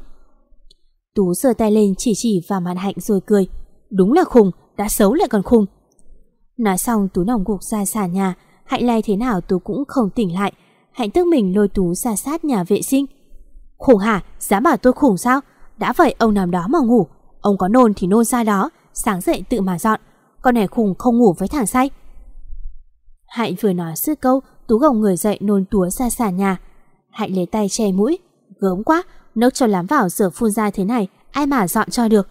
A: Tú giơ tay lên chỉ chỉ vào mặt Hạnh rồi cười: Đúng là khùng, đã xấu lại còn khùng. Nói xong Tú nằm gục ra sàn nhà. Hạnh lay thế nào Tú cũng không tỉnh lại. Hạnh tức mình lôi Tú ra sát nhà vệ sinh: Khủng hả? Dám bảo tôi khủng sao? Đã vậy ông nằm đó mà ngủ. Ông có nôn thì nôn ra đó, sáng dậy tự mà dọn. Con này khùng không ngủ với thằng say. Hạnh vừa nói dứt câu, Tú gồng người dậy nôn túa ra sàn nhà. Hạnh lấy tay che mũi: Gớm quá, nước cho lắm vào giờ phun ra thế này, ai mà dọn cho được.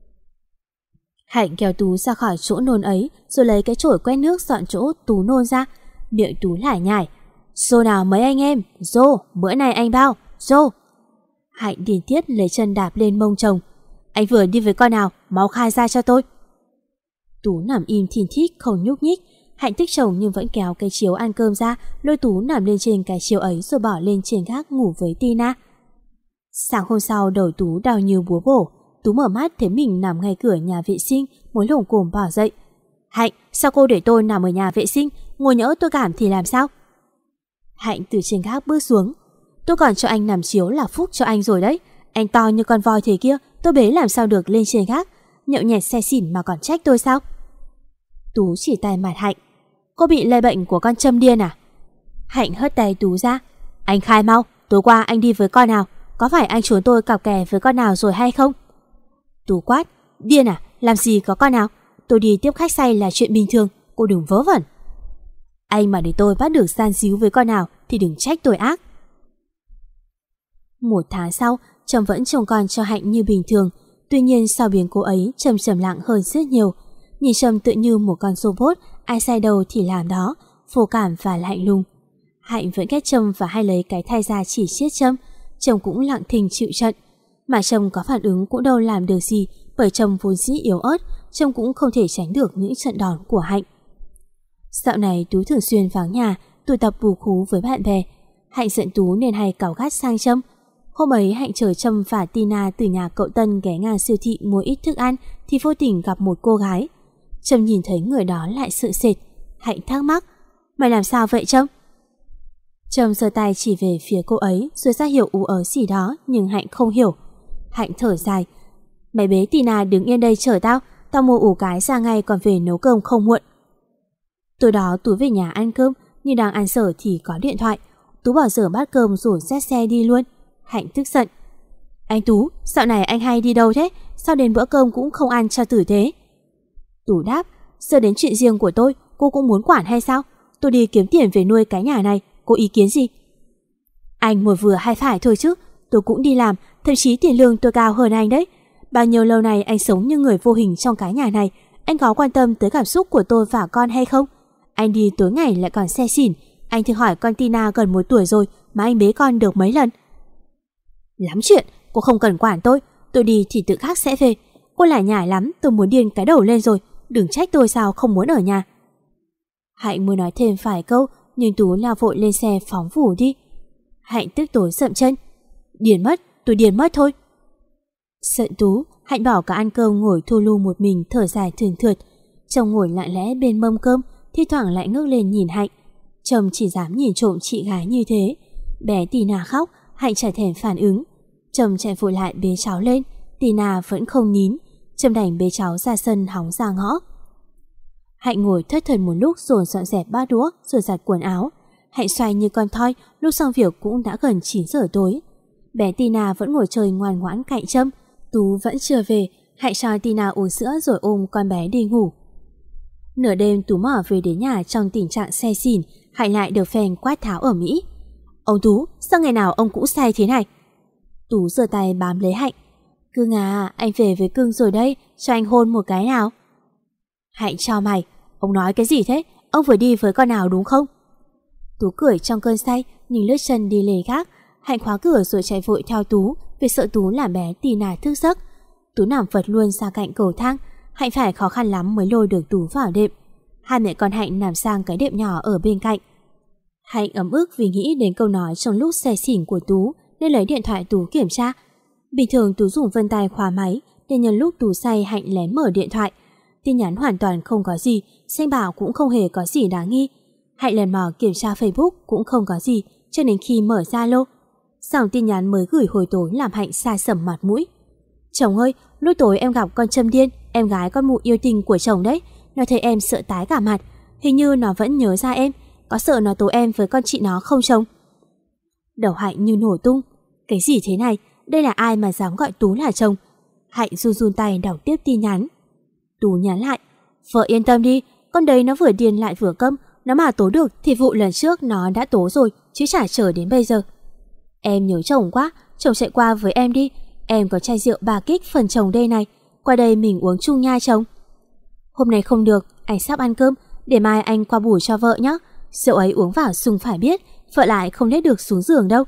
A: Hạnh kéo Tú ra khỏi chỗ nôn ấy rồi lấy cái chổi quét nước dọn chỗ Tú nôn ra. Miệng Tú lải nhải: Dô nào mấy anh em, dô, bữa này anh bao, dô. Hạnh điên tiết lấy chân đạp lên mông chồng: Anh vừa đi với con nào, mau khai ra cho tôi. Tú nằm im thìn thít không nhúc nhích. Hạnh thích chồng nhưng vẫn kéo cái chiếu ăn cơm ra, lôi Tú nằm lên trên cái chiếu ấy rồi bỏ lên trên gác ngủ với Tina. Sáng hôm sau đầu Tú đau như búa bổ. Tú mở mắt thấy mình nằm ngay cửa nhà vệ sinh, muốn lồm cồm bỏ dậy. Hạnh, sao cô để tôi nằm ở nhà vệ sinh? Ngồi nhỡ tôi cảm thì làm sao? Hạnh từ trên gác bước xuống: Tôi còn cho anh nằm chiếu là phúc cho anh rồi đấy. Anh to như con voi thế kia, tôi bế làm sao được lên trên gác. Nhậu nhẹt xe xỉn mà còn trách tôi sao? Tú chỉ tay mặt Hạnh. Cô bị lây bệnh của con Trâm điên à? Hạnh hất tay Tú ra. Anh khai mau, tối qua anh đi với con nào? Có phải anh trốn tôi cặp kè với con nào rồi hay không? Tú quát. Điên à? Làm gì có con nào? Tôi đi tiếp khách say là chuyện bình thường, cô đừng vớ vẩn. Anh mà để tôi bắt được san díu với con nào thì đừng trách tôi ác. Một tháng sau, Trâm vẫn trông con cho Hạnh như bình thường. Tuy nhiên sau biến cố ấy, Trâm trầm lặng hơn rất nhiều. Nhìn Trâm tự như một con robot, ai sai đầu thì làm đó, vô cảm và lạnh lùng. Hạnh vẫn ghét Trâm và hay lấy cái thay ra chỉ chiết Trâm. Trâm cũng lặng thinh chịu trận. Mà Trâm có phản ứng cũng đâu làm được gì, bởi Trâm vốn dĩ yếu ớt, Trâm cũng không thể tránh được những trận đòn của Hạnh. Dạo này Tú thường xuyên vắng nhà, tụ tập bù khú với bạn bè. Hạnh giận Tú nên hay cáu gắt sang Trâm. Hôm ấy Hạnh chở Trâm và Tina từ nhà cậu Tân ghé ngang siêu thị mua ít thức ăn thì vô tình gặp một cô gái. Trâm nhìn thấy người đó lại sợ sệt. Hạnh thắc mắc. Mày làm sao vậy Trâm? Trâm giơ tay chỉ về phía cô ấy rồi ra hiệu ú ớ gì đó, nhưng Hạnh không hiểu. Hạnh thở dài. Mày bế Tina đứng yên đây chờ tao, tao mua ủ cái ra ngay còn về nấu cơm không muộn. Tối đó Tú về nhà ăn cơm, nhưng đang ăn dở thì có điện thoại. Tú bỏ dở bát cơm rồi dắt xe đi luôn. Hạnh tức giận. Anh Tú, dạo này anh hay đi đâu thế? Sao đến bữa cơm cũng không ăn cho tử tế? Tú đáp. Giờ đến chuyện riêng của tôi, cô cũng muốn quản hay sao? Tôi đi kiếm tiền về nuôi cái nhà này, cô ý kiến gì? Anh một vừa hay phải thôi chứ. Tôi cũng đi làm, thậm chí tiền lương tôi cao hơn anh đấy. Bao nhiêu lâu nay anh sống như người vô hình trong cái nhà này, anh có quan tâm tới cảm xúc của tôi và con hay không? Anh đi tối ngày lại còn xe xỉn. Anh thử hỏi con Tina gần một tuổi rồi mà anh bế con được mấy lần? Lắm chuyện, cô không cần quản tôi. Tôi đi thì tự khắc sẽ về. Cô lại nhải lắm, tôi muốn điên cái đầu lên rồi. Đừng trách tôi sao không muốn ở nhà. Hạnh muốn nói thêm vài câu, nhưng Tú lao vội lên xe phóng vù đi. Hạnh tức tối dậm chân. Điên mất, tôi điên mất thôi. Giận Tú, Hạnh bảo cả ăn cơm ngồi thu lu một mình thở dài thườn thượt. Chồng ngồi lặng lẽ bên mâm cơm, thi thoảng lại ngước lên nhìn Hạnh. Chồng chỉ dám nhìn trộm chị gái như thế. Bé Tina khóc, Hạnh chả thèm phản ứng. Chồng chạy vội lại bế cháu lên. Tina vẫn không nín. Chồng đành bế cháu ra sân hóng ra ngõ. Hạnh ngồi thất thần một lúc rồi dọn dẹp bát đũa rồi giặt quần áo. Hạnh xoay như con thoi, lúc xong việc cũng đã gần chín giờ tối. Bé Tina vẫn ngồi chơi ngoan ngoãn cạnh Trâm. Tú vẫn chưa về. Hạnh cho Tina uống sữa rồi ôm con bé đi ngủ. Nửa đêm Tú mở về đến nhà trong tình trạng say xỉn. Hạnh lại được phen quát tháo ở Mỹ. Ông Tú, sao ngày nào ông cũng say thế này? Tú giơ tay bám lấy Hạnh. Cưng à, anh về với cưng rồi đây, cho anh hôn một cái nào. Hạnh chau mày. Ông nói cái gì thế? Ông vừa đi với con nào đúng không? Tú cười trong cơn say, nhưng lướt chân đi lề gác. Hạnh khóa cửa rồi chạy vội theo Tú, vì sợ Tú làm bé Tina thức giấc. Tú nằm vật luôn ra cạnh cầu thang. Hạnh phải khó khăn lắm mới lôi được Tú vào đệm. Hai mẹ con Hạnh nằm sang cái đệm nhỏ ở bên cạnh. Hạnh ấm ức vì nghĩ đến câu nói trong lúc say xỉn của Tú nên lấy điện thoại Tú kiểm tra. Bình thường Tú dùng vân tay khóa máy, nên nhân lúc Tú say Hạnh lén mở điện thoại. Tin nhắn hoàn toàn không có gì, Xanh bảo cũng không hề có gì đáng nghi. Hạnh lần mò kiểm tra Facebook cũng không có gì, cho đến khi mở Zalo. Dòng tin nhắn mới gửi hồi tối làm Hạnh sa sầm mặt mũi. Chồng ơi, lúc tối em gặp con Trâm điên, em gái con mụ yêu tình của chồng đấy. Nó thấy em sợ tái cả mặt, hình như nó vẫn nhớ ra em. Có sợ nó tố em với con chị nó không chồng? Đầu Hạnh như nổ tung. Cái gì thế này? Đây là ai mà dám gọi Tú là chồng? Hạnh run run tay đọc tiếp tin nhắn. Tú nhắn lại. Vợ yên tâm đi, con đấy nó vừa điên lại vừa câm. Nó mà tố được thì vụ lần trước nó đã tố rồi, chứ chả chờ đến bây giờ. Em nhớ chồng quá, chồng chạy qua với em đi. Em có chai rượu bà kích phần chồng đây này. Qua đây mình uống chung nha chồng. Hôm nay không được, anh sắp ăn cơm. Để mai anh qua bù cho vợ nhé. Rượu ấy uống vào sung phải biết, vợ lại không lết được xuống giường đâu.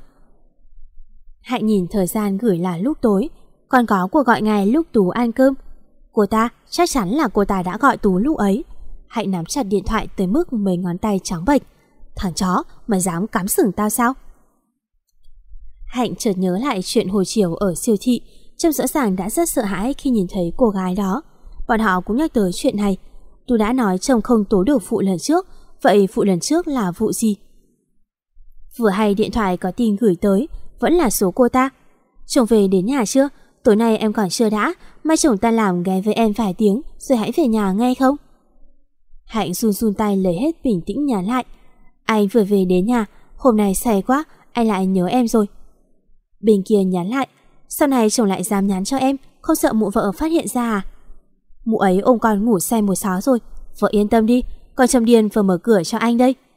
A: Hạnh nhìn thời gian gửi là lúc tối, còn có cuộc gọi ngay lúc Tú ăn cơm. Cô ta, chắc chắn là cô ta đã gọi Tú lúc ấy. Hạnh nắm chặt điện thoại tới mức mấy ngón tay trắng bệch. Thằng chó, mày dám cắm sừng tao sao? Hạnh chợt nhớ lại chuyện hồi chiều ở siêu thị. Trâm rõ ràng đã rất sợ hãi khi nhìn thấy cô gái đó. Bọn họ cũng nhắc tới chuyện này. Tú đã nói chồng không tố được vụ lần trước. Vậy vụ lần trước là vụ gì? Vừa hay điện thoại có tin gửi tới, vẫn là số cô ta. Chồng về đến nhà chưa? Tối nay em còn chưa đã, mai chồng ta làm ghé với em vài tiếng rồi hãy về nhà nghe không? Hạnh run run tay lấy hết bình tĩnh nhắn lại. Anh vừa về đến nhà, hôm nay say quá, anh lại nhớ em rồi. Bên kia nhắn lại, sau này chồng lại dám nhắn cho em, không sợ mụ vợ phát hiện ra à? Mụ ấy ôm con ngủ say một xó rồi, vợ yên tâm đi, con Trâm điên vừa mở cửa cho anh đây.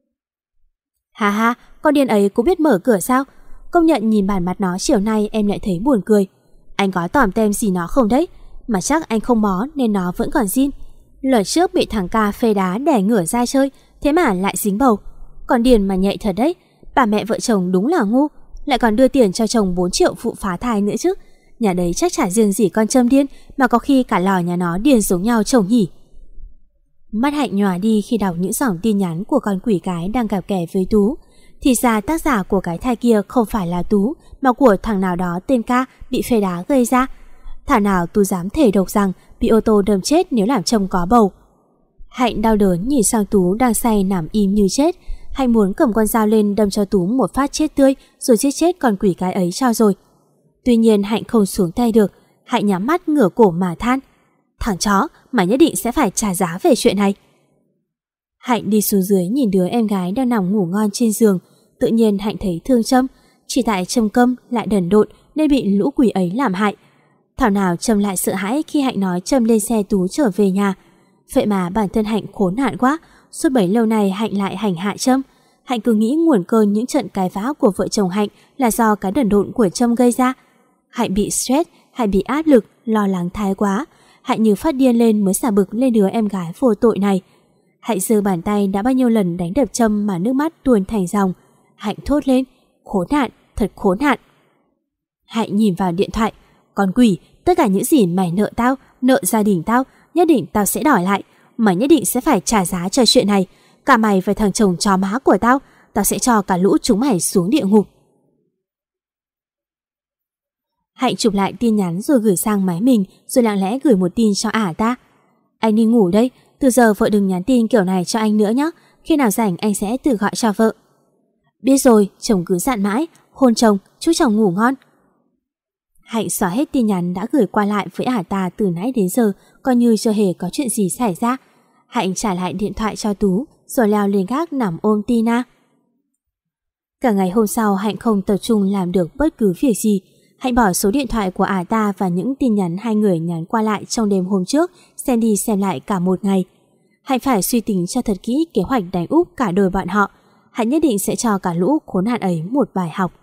A: Hà ha, con điên ấy cũng biết mở cửa sao? Công nhận nhìn bản mặt nó chiều nay em lại thấy buồn cười. Anh có tòm tem gì nó không đấy? Mà chắc anh không mó nên nó vẫn còn zin. Lần trước bị thằng ca phê đá đẻ ngửa ra chơi, thế mà lại dính bầu. Còn điền mà nhạy thật đấy. Bà mẹ vợ chồng đúng là ngu, lại còn đưa tiền cho chồng bốn triệu phụ phá thai nữa chứ. Nhà đấy chắc chả riêng gì con Trâm điên, mà có khi cả lò nhà nó điên giống nhau chồng nhỉ. Mắt Hạnh nhòa đi khi đọc những dòng tin nhắn của con quỷ cái đang gặp kẻ với Tú. Thì ra tác giả của cái thai kia không phải là Tú, mà của thằng nào đó tên Ca bị phê đá gây ra. Thảo nào Tú dám thể độc rằng bị ô tô đâm chết nếu làm chồng có bầu. Hạnh đau đớn nhìn sang Tú đang say nằm im như chết. Hạnh muốn cầm con dao lên đâm cho Tú một phát chết tươi rồi giết chết con quỷ cái ấy cho rồi. Tuy nhiên Hạnh không xuống tay được. Hạnh nhắm mắt ngửa cổ mà than, thằng chó, mày nhất định sẽ phải trả giá về chuyện này. Hạnh đi xuống dưới nhìn đứa em gái đang nằm ngủ ngon trên giường. Tự nhiên Hạnh thấy thương Trâm. Chỉ tại Trâm câm lại đần độn nên bị lũ quỷ ấy làm hại. Thảo nào Trâm lại sợ hãi khi Hạnh nói Trâm lên xe Tú trở về nhà. Vậy mà bản thân Hạnh khốn nạn quá. Suốt bấy lâu này Hạnh lại hành hạ Trâm. Hạnh cứ nghĩ nguồn cơn những trận cãi vã của vợ chồng Hạnh là do cái đần độn của Trâm gây ra. Hạnh bị stress, Hạnh bị áp lực, lo lắng thái quá. Hạnh như phát điên lên mới xả bực lên đứa em gái vô tội này. Hạnh giơ bàn tay đã bao nhiêu lần đánh đập Trâm mà nước mắt tuôn thành dòng. Hạnh thốt lên, khốn nạn, thật khốn nạn. Hạnh nhìn vào điện thoại, con quỷ, tất cả những gì mày nợ tao, nợ gia đình tao, nhất định tao sẽ đòi lại. Mày nhất định sẽ phải trả giá cho chuyện này. Cả mày và thằng chồng chó má của tao, tao sẽ cho cả lũ chúng mày xuống địa ngục. Hạnh chụp lại tin nhắn rồi gửi sang máy mình, rồi lặng lẽ gửi một tin cho ả ta. Anh đi ngủ đây, từ giờ vợ đừng nhắn tin kiểu này cho anh nữa nhé. Khi nào rảnh anh sẽ tự gọi cho vợ. Biết rồi, chồng cứ dặn mãi, hôn chồng, chúc chồng ngủ ngon. Hạnh xóa hết tin nhắn đã gửi qua lại với ả ta từ nãy đến giờ, coi như chưa hề có chuyện gì xảy ra. Hạnh trả lại điện thoại cho Tú, rồi leo lên gác nằm ôm Tina. Cả ngày hôm sau Hạnh không tập trung làm được bất cứ việc gì. Hạnh bỏ số điện thoại của ả ta và những tin nhắn hai người nhắn qua lại trong đêm hôm trước, xem đi xem lại cả một ngày. Hạnh phải suy tính cho thật kỹ kế hoạch đánh úp cả đôi bọn họ. Hạnh nhất định sẽ cho cả lũ khốn nạn ấy một bài học.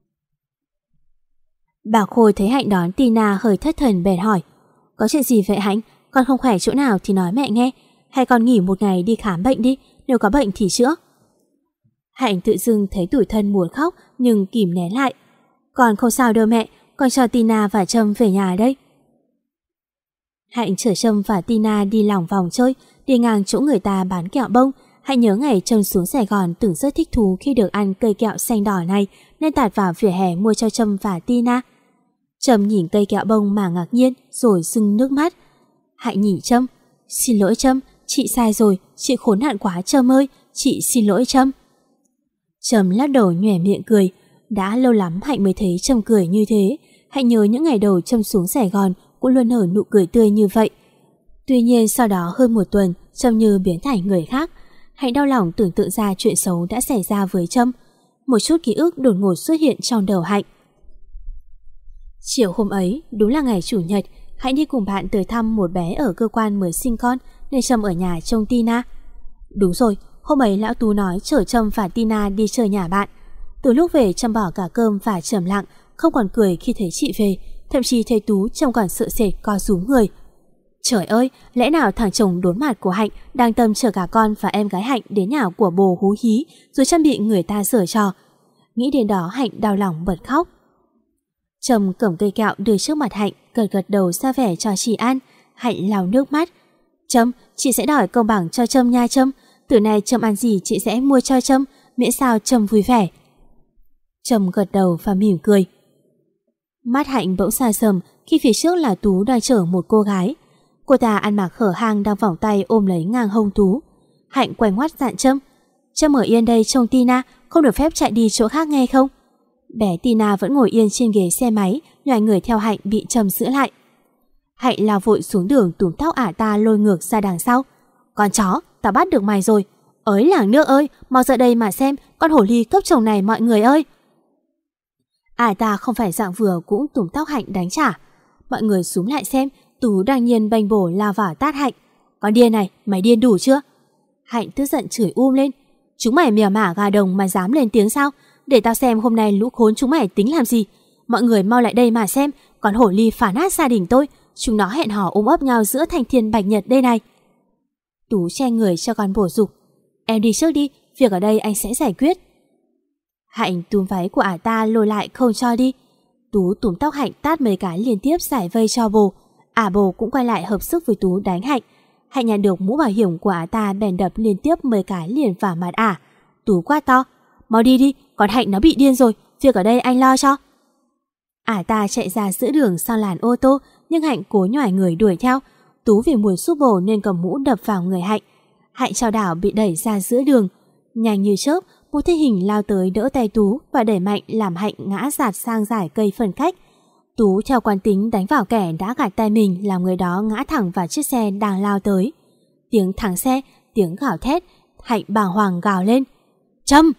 A: Bà Khôi thấy Hạnh đón Tina hơi thất thần bèn hỏi, có chuyện gì vậy Hạnh? Con không khỏe chỗ nào thì nói mẹ nghe, hay con nghỉ một ngày đi khám bệnh đi, nếu có bệnh thì chữa. Hạnh tự dưng thấy tủi thân muốn khóc nhưng kìm nén lại. Con không sao đâu mẹ, con cho Tina và Trâm về nhà đây. Hạnh chở Trâm và Tina đi lòng vòng chơi, đi ngang chỗ người ta bán kẹo bông. Hạnh nhớ ngày Trâm xuống Sài Gòn từng rất thích thú khi được ăn cây kẹo xanh đỏ này, nên tạt vào vỉa hè mua cho Trâm và Tina. Trâm nhìn cây kẹo bông mà ngạc nhiên rồi sưng nước mắt. Hạnh nhìn Trâm, xin lỗi Trâm, chị sai rồi, chị khốn nạn quá Trâm ơi, chị xin lỗi Trâm. Trâm lắc đầu nhoẻn miệng cười. Đã lâu lắm Hạnh mới thấy Trâm cười như thế. Hạnh nhớ những ngày đầu Trâm xuống Sài Gòn cũng luôn nở nụ cười tươi như vậy. Tuy nhiên sau đó hơn một tuần Trâm như biến thành người khác. Hạnh đau lòng tưởng tượng ra chuyện xấu đã xảy ra với Trâm. Một chút ký ức đột ngột xuất hiện trong đầu Hạnh. Chiều hôm ấy đúng là ngày chủ nhật. Hạnh đi cùng bạn tới thăm một bé ở cơ quan mới sinh con, nên Trâm ở nhà trông Tina. Đúng rồi, hôm ấy lão Tú nói chở Trâm và Tina đi chơi nhà bạn. Từ lúc về Trâm bỏ cả cơm và trầm lặng, không còn cười khi thấy chị về. Thậm chí thấy Tú Trâm còn sợ sệt co rúm người. Trời ơi, lẽ nào thằng chồng đốn mặt của Hạnh đang tâm chở cả con và em gái Hạnh đến nhà của bồ hú hí, rồi Trâm bị người ta giở trò. Nghĩ đến đó Hạnh đau lòng bật khóc. Trâm cầm cây kẹo đưa trước mặt Hạnh, gật gật đầu ra vẻ cho chị ăn. Hạnh lau nước mắt. Trâm, chị sẽ đòi công bằng cho Trâm nha Trâm. Từ nay Trâm ăn gì chị sẽ mua cho Trâm, miễn sao Trâm vui vẻ. Trâm gật đầu và mỉm cười. Mắt Hạnh bỗng xa sầm khi phía trước là Tú đang chở một cô gái. Cô ta ăn mặc hở hang đang vòng tay ôm lấy ngang hông Tú. Hạnh quay ngoắt dặn Trâm, Trâm ở yên đây trông Tina, không được phép chạy đi chỗ khác nghe không? Bé Tina vẫn ngồi yên trên ghế xe máy, nhòi người theo Hạnh bị Trâm giữ lại. Hạnh lao vội xuống đường túm tóc ả ta lôi ngược ra đằng sau. Con chó, tao bắt được mày rồi. Ới làng nước ơi, mau ra đây mà xem con hổ ly cấp chồng này mọi người ơi. Ả ta không phải dạng vừa cũng túm tóc Hạnh đánh trả. Mọi người xúm lại xem, Tú đang nhiên bênh bổ lao vào tát Hạnh. Con điên này, mày điên đủ chưa? Hạnh tức giận chửi um lên. Chúng mày mèo mả gà đồng mà dám lên tiếng sao? Để tao xem hôm nay lũ khốn chúng mày tính làm gì. Mọi người mau lại đây mà xem, con hổ ly phá nát gia đình tôi. Chúng nó hẹn hò ôm ấp nhau giữa thanh thiên bạch nhật đây này. Tú che người cho con bổ dục. Em đi trước đi, việc ở đây anh sẽ giải quyết. Hạnh túm váy của ả ta lôi lại không cho đi. Tú túm tóc Hạnh tát mấy cái liên tiếp giải vây cho bồ. Ả bồ cũng quay lại hợp sức với Tú đánh Hạnh. Hạnh nhận được mũ bảo hiểm của ả ta bèn đập liên tiếp mấy cái liền vào mặt ả. Tú quát to. Mau đi đi, còn Hạnh nó bị điên rồi, việc ở đây anh lo cho. Ả ta chạy ra giữa đường sau làn ô tô, nhưng Hạnh cố nhoài người đuổi theo. Tú vì muốn giúp bồ nên cầm mũ đập vào người Hạnh. Hạnh chao đảo bị đẩy ra giữa đường. Nhanh như chớp, một thân hình lao tới đỡ tay Tú và đẩy mạnh làm Hạnh ngã dạt sang dải cây phân cách. Tú theo quán tính đánh vào kẻ đã gạt tay mình, làm người đó ngã thẳng vào chiếc xe đang lao tới. Tiếng thắng xe, tiếng gào thét, Hạnh bàng hoàng gào lên. Trâm!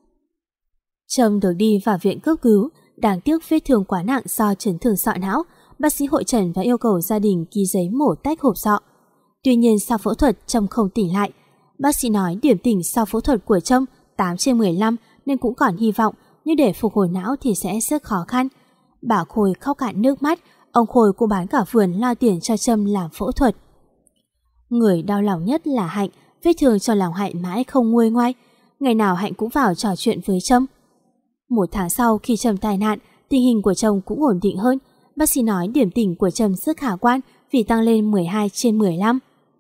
A: Trâm được đi vào viện cấp cứu, đáng tiếc vết thương quá nặng do chấn thương sọ não. Bác sĩ hội trần và yêu cầu gia đình ký giấy mổ tách hộp sọ. Tuy nhiên sau phẫu thuật Trâm không tỉnh lại. Bác sĩ nói điểm tỉnh sau phẫu thuật của Trâm tám trên mười lăm nên cũng còn hy vọng, nhưng để phục hồi não thì sẽ rất khó khăn. Bà Khôi khóc cạn nước mắt, ông Khôi cũng bán cả vườn lo tiền cho Trâm làm phẫu thuật. Người đau lòng nhất là Hạnh, vết thương cho lòng Hạnh mãi không nguôi ngoai. Ngày nào Hạnh cũng vào trò chuyện với Trâm. Một tháng sau khi Trâm tai nạn, tình hình của chồng cũng ổn định hơn. Bác sĩ nói điểm tỉnh của Trâm rất khả quan vì tăng lên mười hai trên mười lăm.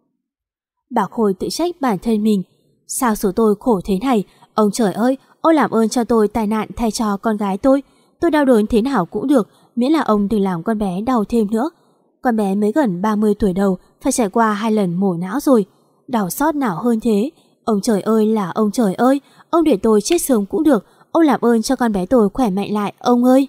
A: Bà Khôi tự trách bản thân mình. Sao số tôi khổ thế này? Ông trời ơi, ông làm ơn cho tôi tai nạn thay cho con gái tôi. Tôi đau đớn thế nào cũng được, miễn là ông đừng làm con bé đau thêm nữa. Con bé mới gần ba mươi tuổi đầu, phải trải qua hai lần mổ não rồi. Đau xót nào hơn thế? Ông trời ơi là ông trời ơi, ông để tôi chết sớm cũng được. Ông làm ơn cho con bé tôi khỏe mạnh lại, ông ơi.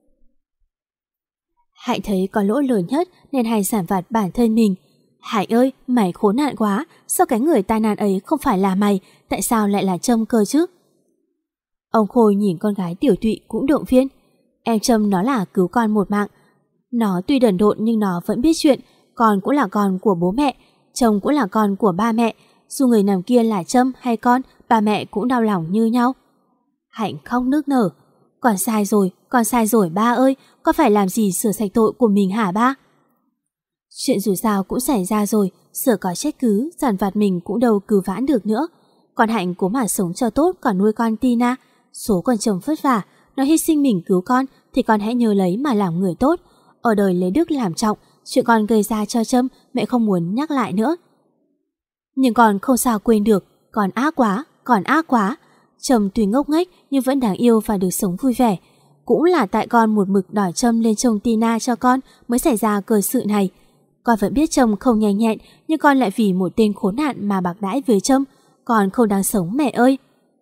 A: Hạnh thấy có lỗi lớn nhất nên hay giản vặt bản thân mình. Hạnh ơi, mày khốn nạn quá, sao cái người tai nạn ấy không phải là mày, tại sao lại là Trâm cơ chứ? Ông Khôi nhìn con gái tiểu tụy cũng động viên. Em Trâm nó là cứu con một mạng. Nó tuy đần độn nhưng nó vẫn biết chuyện, con cũng là con của bố mẹ, chồng cũng là con của ba mẹ. Dù người nằm kia là Trâm hay con, ba mẹ cũng đau lòng như nhau. Hạnh khóc nức nở. Con sai rồi, con sai rồi ba ơi, con phải làm gì sửa sạch tội của mình hả ba? Chuyện dù sao cũng xảy ra rồi, sửa có trách cứ, dằn vặt mình cũng đâu cứu vãn được nữa. Còn Hạnh cố mà sống cho tốt còn nuôi con Tina. Số con chồng vất vả, nó hy sinh mình cứu con thì con hãy nhớ lấy mà làm người tốt. Ở đời lấy đức làm trọng, chuyện con gây ra cho Trâm mẹ không muốn nhắc lại nữa. Nhưng con không sao quên được, con ác quá, con ác quá. Trâm tuy ngốc nghếch nhưng vẫn đáng yêu và được sống vui vẻ. Cũng là tại con một mực đòi Trâm lên trông Tina cho con mới xảy ra cơ sự này. Con vẫn biết Trâm không nhanh nhẹn, nhưng con lại vì một tên khốn nạn mà bạc đãi với Trâm. Con không đáng sống mẹ ơi.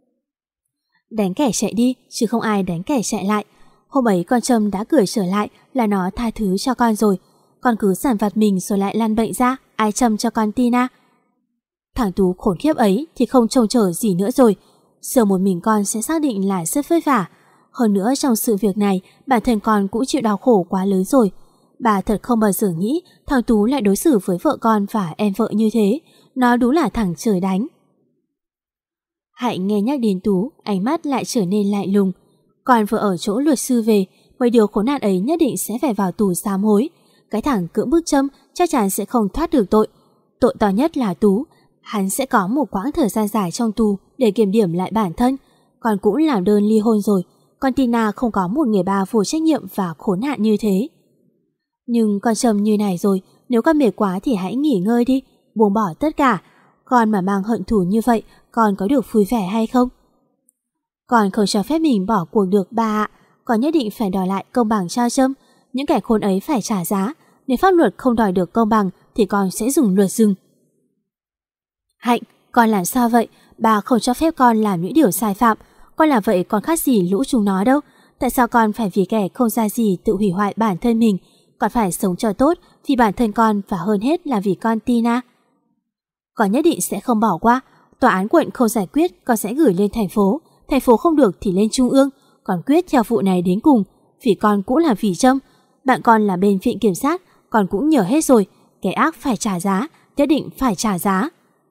A: Đánh kẻ chạy đi, chứ không ai đánh kẻ chạy lại. Hôm ấy con Trâm đã cười trở lại là nó tha thứ cho con rồi. Con cứ giản vặt mình rồi lại lăn bệnh ra, ai chăm cho con Tina. Thằng Tú khốn khiếp ấy thì không trông chờ gì nữa rồi. Giờ một mình con sẽ xác định là rất vất vả. Hơn nữa trong sự việc này, bản thân con cũng chịu đau khổ quá lớn rồi. Bà thật không bao giờ nghĩ thằng Tú lại đối xử với vợ con và em vợ như thế. Nó đúng là thằng trời đánh. Hạnh nghe nhắc đến Tú, ánh mắt lại trở nên lạnh lùng. Còn vừa ở chỗ luật sư về, mấy điều khốn nạn ấy nhất định sẽ phải vào tù sám hối. Cái thằng cưỡng bức Trâm chắc chắn sẽ không thoát được tội. Tội to nhất là Tú. Hắn sẽ có một quãng thời gian dài trong tù để kiểm điểm lại bản thân. Con cũng làm đơn ly hôn rồi. Con Tina không có một người ba vô trách nhiệm và khốn nạn như thế. Nhưng con Trâm như này rồi, nếu con mệt quá thì hãy nghỉ ngơi đi, buông bỏ tất cả. Con mà mang hận thù như vậy, con có được vui vẻ hay không? Con không cho phép mình bỏ cuộc được ba ạ. Con nhất định phải đòi lại công bằng cho Trâm. Những kẻ khốn ấy phải trả giá. Nếu pháp luật không đòi được công bằng thì con sẽ dùng luật rừng. Hạnh, con làm sao vậy? Bà không cho phép con làm những điều sai phạm. Con làm vậy còn khác gì lũ chúng nó đâu. Tại sao con phải vì kẻ không ra gì tự hủy hoại bản thân mình? Con phải sống cho tốt vì bản thân con và hơn hết là vì con Tina. Con nhất định sẽ không bỏ qua. Tòa án quận không giải quyết, con sẽ gửi lên thành phố. Thành phố không được thì lên trung ương. Con quyết theo vụ này đến cùng. Vì con cũng là vì Trâm. Bạn con là bên viện kiểm sát, con cũng nhớ hết rồi. Kẻ ác phải trả giá, nhất định phải trả giá.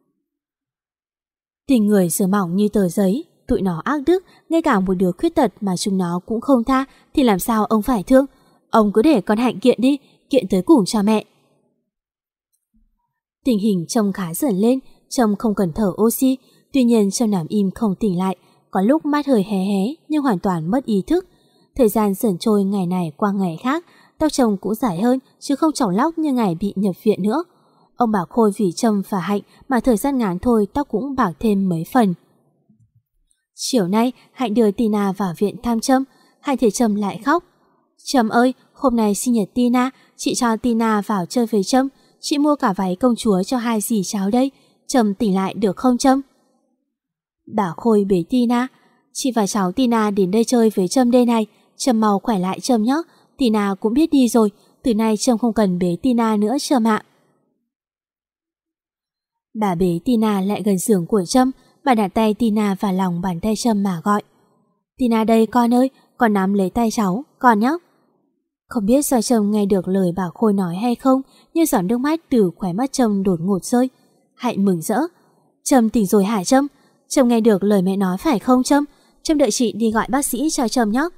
A: Tình người giờ mỏng như tờ giấy. Tụi nó ác đức, ngay cả một đứa khuyết tật mà chúng nó cũng không tha, thì làm sao ông phải thương? Ông cứ để con Hạnh kiện đi, kiện tới cùng cho mẹ. Tình hình Trâm khá dần lên. Trâm không cần thở oxy. Tuy nhiên Trâm nằm im không tỉnh lại. Có lúc mắt hơi hé hé nhưng hoàn toàn mất ý thức. Thời gian dần trôi ngày này qua ngày khác. Tóc Trâm cũng dài hơn chứ không trỏng lóc như ngày bị nhập viện nữa. Ông bảo Khôi vì Trâm và Hạnh mà thời gian ngắn thôi tóc cũng bạc thêm mấy phần. Chiều nay Hạnh đưa Tina vào viện thăm Trâm. Hạnh thấy Trâm lại khóc. Trâm ơi, hôm nay sinh nhật Tina, chị cho Tina vào chơi với Trâm. Chị mua cả váy công chúa cho hai dì cháu đây. Trâm tỉnh lại được không Trâm? Bảo Khôi bế Tina. Chị và cháu Tina đến đây chơi với Trâm đây này. Trâm mau khỏe lại Trâm nhé. Tina cũng biết đi rồi. Từ nay Trâm không cần bế Tina nữa Trâm ạ. Bà bế Tina lại gần giường của Trâm. Bà đặt tay Tina vào lòng bàn tay Trâm mà gọi. Tina đây con ơi, con nắm lấy tay cháu, con nhé. Không biết do Trâm nghe được lời bà Khôi nói hay không, nhưng giọt nước mắt từ khóe mắt Trâm đột ngột rơi. Hạnh mừng rỡ. Trâm tỉnh rồi hả Trâm? Trâm nghe được lời mẹ nói phải không Trâm? Trâm đợi chị đi gọi bác sĩ cho Trâm nhé.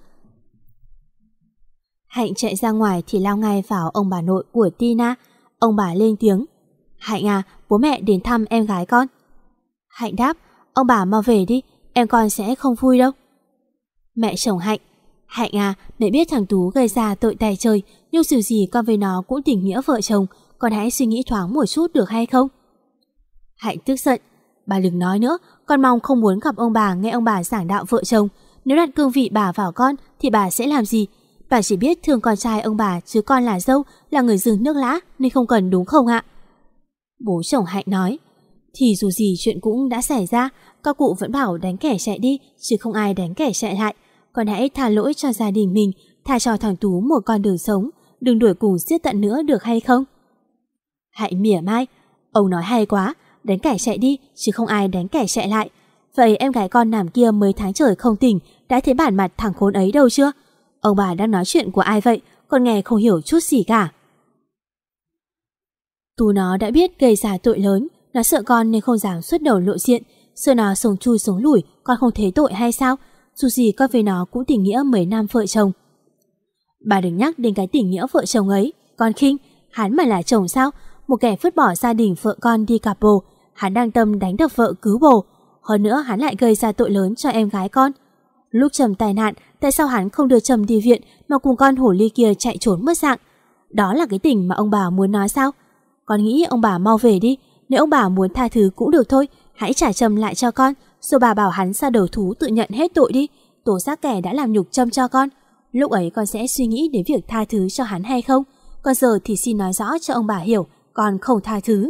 A: Hạnh chạy ra ngoài thì lao ngay vào ông bà nội của Tina. Ông bà lên tiếng. Hạnh à, bố mẹ đến thăm em gái con. Hạnh đáp. Ông bà mau về đi, em con sẽ không vui đâu. Mẹ chồng Hạnh. Hạnh à, mẹ biết thằng Tú gây ra tội tày trời, nhưng dù gì con với nó cũng tình nghĩa vợ chồng. Con hãy suy nghĩ thoáng một chút được hay không? Hạnh tức giận. Bà đừng nói nữa, con mong không muốn gặp ông bà nghe ông bà giảng đạo vợ chồng. Nếu đặt cương vị bà vào con thì bà sẽ làm gì? Bà chỉ biết thương con trai ông bà, chứ con là dâu, là người rừng nước lã nên không cần, đúng không ạ? Bố chồng Hạnh nói. Thì dù gì chuyện cũng đã xảy ra, các cụ vẫn bảo đánh kẻ chạy đi, chứ không ai đánh kẻ chạy lại. Con hãy tha lỗi cho gia đình mình, tha cho thằng Tú một con đường sống, đừng đuổi cùng giết tận nữa được hay không? Hạnh mỉa mai. Ông nói hay quá, đánh kẻ chạy đi, chứ không ai đánh kẻ chạy lại. Vậy em gái con nằm kia mấy tháng trời không tỉnh, đã thấy bản mặt thằng khốn ấy đâu chưa? Ông bà đang nói chuyện của ai vậy? Con nghe không hiểu chút gì cả. Tú nó đã biết gây ra tội lớn. Nó sợ con nên không dám xuất đầu lộ diện. Sợ nó sống chui sống lủi, con không thấy tội hay sao? Dù gì con với nó cũng tình nghĩa mấy năm vợ chồng. Bà đừng nhắc đến cái tình nghĩa vợ chồng ấy. Con khinh, hắn mà là chồng sao? Một kẻ vứt bỏ gia đình vợ con đi cặp bồ. Hắn đang tâm đánh đập vợ cứu bồ. Hơn nữa hắn lại gây ra tội lớn cho em gái con. Lúc Trâm tai nạn, tại sao hắn không đưa Trâm đi viện mà cùng con hổ ly kia chạy trốn mất dạng? Đó là cái tình mà ông bà muốn nói sao? Con nghĩ ông bà mau về đi. Nếu ông bà muốn tha thứ cũng được thôi. Hãy trả Trâm lại cho con, rồi bà bảo hắn ra đầu thú tự nhận hết tội đi. Tố giác kẻ đã làm nhục Trâm cho con. Lúc ấy con sẽ suy nghĩ đến việc tha thứ cho hắn hay không. Còn giờ thì xin nói rõ cho ông bà hiểu, con không tha thứ.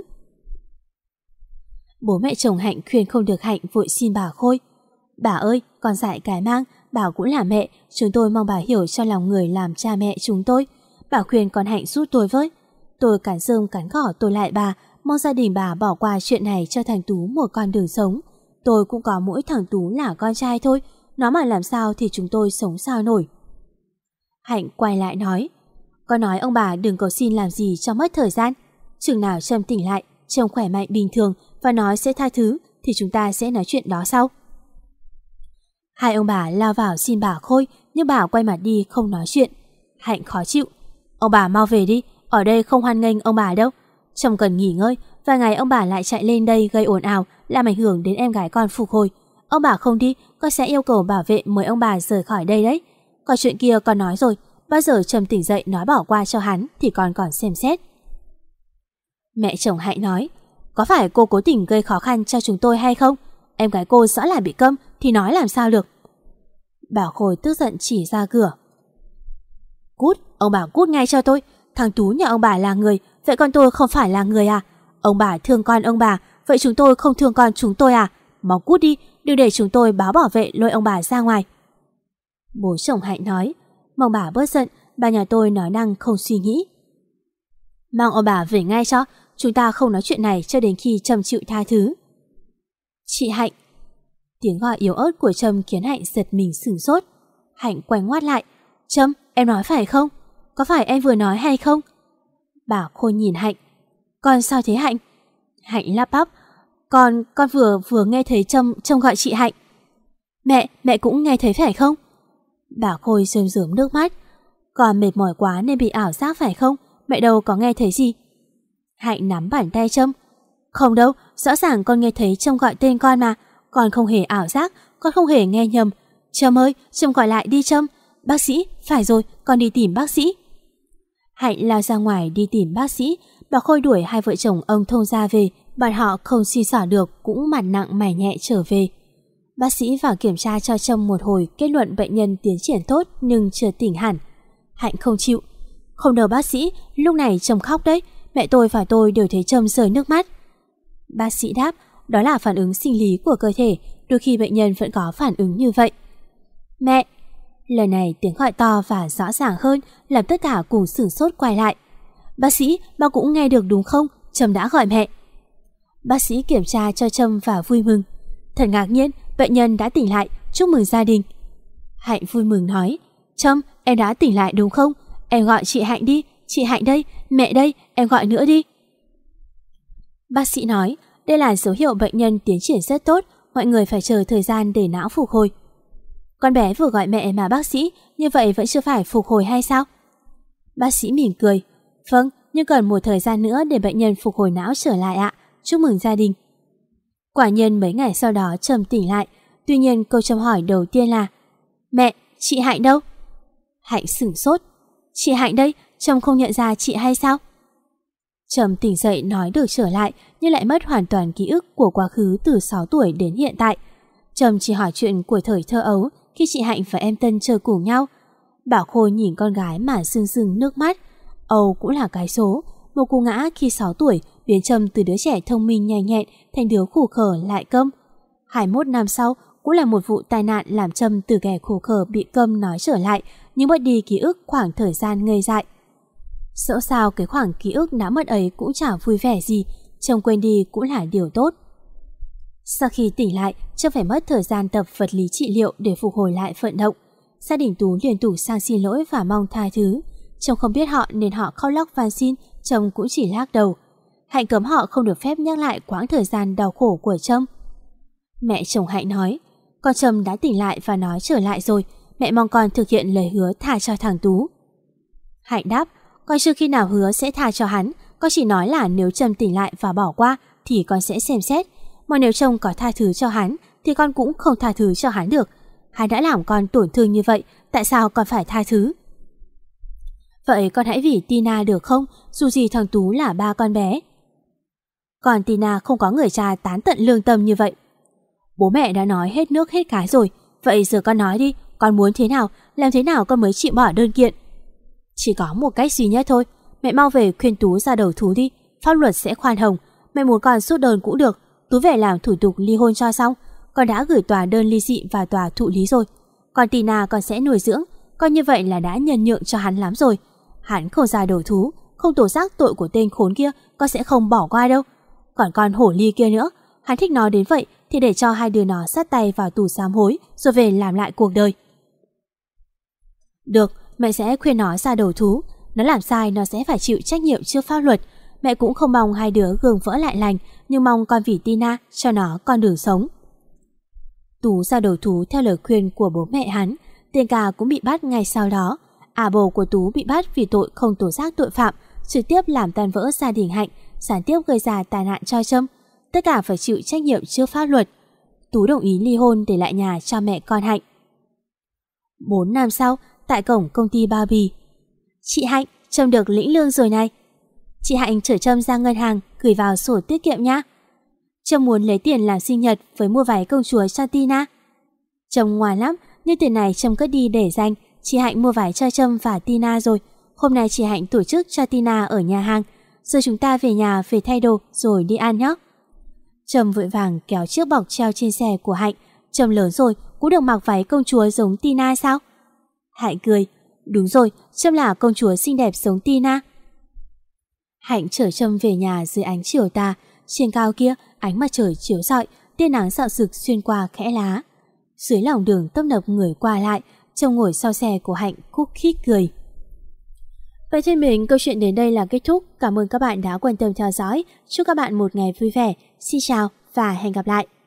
A: Bố mẹ chồng Hạnh khuyên không được Hạnh vội xin bà Khôi. Bà ơi, con dại cái mang, bà cũng là mẹ, chúng tôi mong bà hiểu cho lòng người làm cha mẹ chúng tôi. Bà khuyên con Hạnh giúp tôi với. Tôi cắn rơm cắn gỏ tôi lại bà, mong gia đình bà bỏ qua chuyện này cho thằng Tú một con đường sống. Tôi cũng có mỗi thằng Tú là con trai thôi, nó mà làm sao thì chúng tôi sống sao nổi. Hạnh quay lại nói, con nói ông bà đừng cầu xin làm gì cho mất thời gian. Chừng nào Trâm tỉnh lại, Trâm khỏe mạnh bình thường và nói sẽ tha thứ thì chúng ta sẽ nói chuyện đó sau. Hai ông bà lao vào xin bà Khôi, nhưng bà quay mặt đi không nói chuyện. Hạnh khó chịu. Ông bà mau về đi, ở đây không hoan nghênh ông bà đâu. Trâm cần nghỉ ngơi, vài ngày ông bà lại chạy lên đây gây ồn ào, làm ảnh hưởng đến em gái con phục hồi. Ông bà không đi, con sẽ yêu cầu bảo vệ mời ông bà rời khỏi đây đấy. Còn chuyện kia con nói rồi, bao giờ Trâm tỉnh dậy nói bỏ qua cho hắn thì con còn xem xét. Mẹ chồng Hạnh nói, có phải cô cố tình gây khó khăn cho chúng tôi hay không? Em gái cô rõ là bị câm thì nói làm sao được. Bảo Khôi tức giận chỉ ra cửa. Cút, ông bà cút ngay cho tôi. Thằng Tú nhà ông bà là người, vậy con tôi không phải là người à? Ông bà thương con ông bà, vậy chúng tôi không thương con chúng tôi à? Mau cút đi, đừng để chúng tôi báo bảo vệ lôi ông bà ra ngoài. Bố chồng Hạnh nói, mong bà bớt giận, bà nhà tôi nói năng không suy nghĩ. Mang ông bà về ngay cho, chúng ta không nói chuyện này cho đến khi Trâm chịu tha thứ. Chị Hạnh. Tiếng gọi yếu ớt của Trâm khiến Hạnh giật mình sửng sốt. Hạnh quay ngoắt lại. Trâm, em nói phải không? Có phải em vừa nói hay không? Bà Khôi nhìn Hạnh. Con sao thế Hạnh? Hạnh lắp bắp. Con, con vừa vừa nghe thấy Trâm, Trâm gọi chị Hạnh. Mẹ, mẹ cũng nghe thấy phải không? Bà Khôi rơm rớm nước mắt. Con mệt mỏi quá nên bị ảo giác phải không? Mẹ đâu có nghe thấy gì. Hạnh nắm bàn tay Trâm. Không đâu, rõ ràng con nghe thấy Trâm gọi tên con mà. Con không hề ảo giác, con không hề nghe nhầm. Trâm ơi, Trâm gọi lại đi Trâm. Bác sĩ, phải rồi, con đi tìm bác sĩ. Hạnh lao ra ngoài đi tìm bác sĩ. Bà Khôi đuổi hai vợ chồng ông Thông gia về. Bọn họ không suy xỏ được cũng mặt nặng mày nhẹ trở về. Bác sĩ vào kiểm tra cho Trâm một hồi, kết luận bệnh nhân tiến triển tốt nhưng chưa tỉnh hẳn. Hạnh không chịu. Không đâu bác sĩ, lúc này Trâm khóc đấy. Mẹ tôi và tôi đều thấy Trâm rơi nước mắt. Bác sĩ đáp, đó là phản ứng sinh lý của cơ thể, đôi khi bệnh nhân vẫn có phản ứng như vậy. Mẹ! Lần này tiếng gọi to và rõ ràng hơn, làm tất cả cùng sửng sốt quay lại. Bác sĩ, bác cũng nghe được đúng không? Trâm đã gọi mẹ. Bác sĩ kiểm tra cho Trâm và vui mừng. Thật ngạc nhiên, bệnh nhân đã tỉnh lại, chúc mừng gia đình. Hạnh vui mừng nói, Trâm, em đã tỉnh lại đúng không? Em gọi chị Hạnh đi, chị Hạnh đây, mẹ đây, em gọi nữa đi. Bác sĩ nói, đây là dấu hiệu bệnh nhân tiến triển rất tốt, mọi người phải chờ thời gian để não phục hồi. Con bé vừa gọi mẹ mà bác sĩ, như vậy vẫn chưa phải phục hồi hay sao? Bác sĩ mỉm cười, vâng, nhưng cần một thời gian nữa để bệnh nhân phục hồi não trở lại ạ, chúc mừng gia đình. Quả nhiên mấy ngày sau đó Trâm tỉnh lại, tuy nhiên câu Trâm hỏi đầu tiên là, mẹ, chị Hạnh đâu? Hạnh sửng sốt, chị Hạnh đây, Trâm không nhận ra chị hay sao? Trâm tỉnh dậy nói được trở lại nhưng lại mất hoàn toàn ký ức của quá khứ từ sáu tuổi đến hiện tại. Trâm chỉ hỏi chuyện của thời thơ ấu khi chị Hạnh và em Tân chơi cùng nhau. Bảo Khôi nhìn con gái mà rưng rưng nước mắt. Âu cũng là cái số, một cú ngã khi sáu tuổi biến Trâm từ đứa trẻ thông minh nhanh nhẹn thành đứa khủ khờ lại câm. hai mươi mốt năm sau cũng là một vụ tai nạn làm Trâm từ kẻ khủ khờ bị câm nói trở lại nhưng mất đi ký ức khoảng thời gian ngây dại. Dẫu sao cái khoảng ký ức đã mất ấy cũng chả vui vẻ gì, Trâm quên đi cũng là điều tốt. Sau khi tỉnh lại, Trâm phải mất thời gian tập vật lý trị liệu để phục hồi lại vận động. Gia đình Tú liên tục sang xin lỗi và mong tha thứ. Trâm không biết họ nên họ khóc lóc van xin, Trâm cũng chỉ lắc đầu. Hạnh cấm họ không được phép nhắc lại quãng thời gian đau khổ của Trâm. Mẹ chồng Hạnh nói, con Trâm đã tỉnh lại và nói trở lại rồi, mẹ mong con thực hiện lời hứa tha cho thằng Tú. Hạnh đáp, con chưa khi nào hứa sẽ tha cho hắn, con chỉ nói là nếu Trâm tỉnh lại và bỏ qua thì con sẽ xem xét. Mà nếu chồng có tha thứ cho hắn thì con cũng không tha thứ cho hắn được. Hắn đã làm con tổn thương như vậy, tại sao con phải tha thứ? Vậy con hãy vì Tina được không? Dù gì thằng Tú là ba con bé. Còn Tina không có người cha tán tận lương tâm như vậy. Bố mẹ đã nói hết nước hết cái rồi, vậy giờ con nói đi, con muốn thế nào, làm thế nào con mới chịu bỏ đơn kiện? Chỉ có một cách duy nhất thôi, mẹ mau về khuyên Tú ra đầu thú đi, pháp luật sẽ khoan hồng. Mẹ muốn con rút đơn cũng được, Tú về làm thủ tục ly hôn cho xong. Con đã gửi tòa đơn ly dị và tòa thụ lý rồi. Còn Tina con sẽ nuôi dưỡng, coi như vậy là đã nhân nhượng cho hắn lắm rồi. Hắn không ra đầu thú, không tố giác tội của tên khốn kia, con sẽ không bỏ qua đâu. Còn con hổ ly kia nữa, hắn thích nó đến vậy thì để cho hai đứa nó sát tay vào tù sám hối rồi về làm lại cuộc đời. Được, mẹ sẽ khuyên nó ra đầu thú. Nó làm sai nó sẽ phải chịu trách nhiệm trước pháp luật. Mẹ cũng không mong hai đứa gương vỡ lại lành, nhưng mong con vì Tina cho nó con đường sống. Tú ra đầu thú theo lời khuyên của bố mẹ hắn. Tiền Ca cũng bị bắt ngay sau đó. À bồ của Tú bị bắt vì tội không tố giác tội phạm, trực tiếp làm tan vỡ gia đình Hạnh, gián tiếp gây ra tai nạn cho Trâm. Tất cả phải chịu trách nhiệm trước pháp luật. Tú đồng ý ly hôn để lại nhà cho mẹ con Hạnh. Bốn năm sau, tại cổng công ty bao bì. Chị Hạnh, Trâm được lĩnh lương rồi này. Chị Hạnh chở Trâm ra ngân hàng gửi vào sổ tiết kiệm nhá. Trâm muốn lấy tiền làm sinh nhật với mua váy công chúa cho Tina. Trâm ngoan lắm, nhưng tiền này Trâm cất đi để dành. Chị Hạnh mua váy cho Trâm và Tina rồi. Hôm nay chị Hạnh tổ chức cho Tina ở nhà hàng. Giờ chúng ta về nhà về thay đồ rồi đi ăn nhé. Trâm vội vàng kéo chiếc bọc treo trên xe của Hạnh. Trâm lớn rồi cũng được mặc váy công chúa giống Tina sao? Hạnh cười. Đúng rồi, Trâm là công chúa xinh đẹp giống Tina. Hạnh chở Trâm về nhà dưới ánh chiều tà. Trên cao kia, ánh mặt trời chiếu rọi, tia nắng rạo rực xuyên qua khẽ lá. Dưới lòng đường tấp nập người qua lại, Trâm ngồi sau xe của Hạnh khúc khích cười. Vậy thân mến, câu chuyện đến đây là kết thúc. Cảm ơn các bạn đã quan tâm theo dõi. Chúc các bạn một ngày vui vẻ. Xin chào và hẹn gặp lại.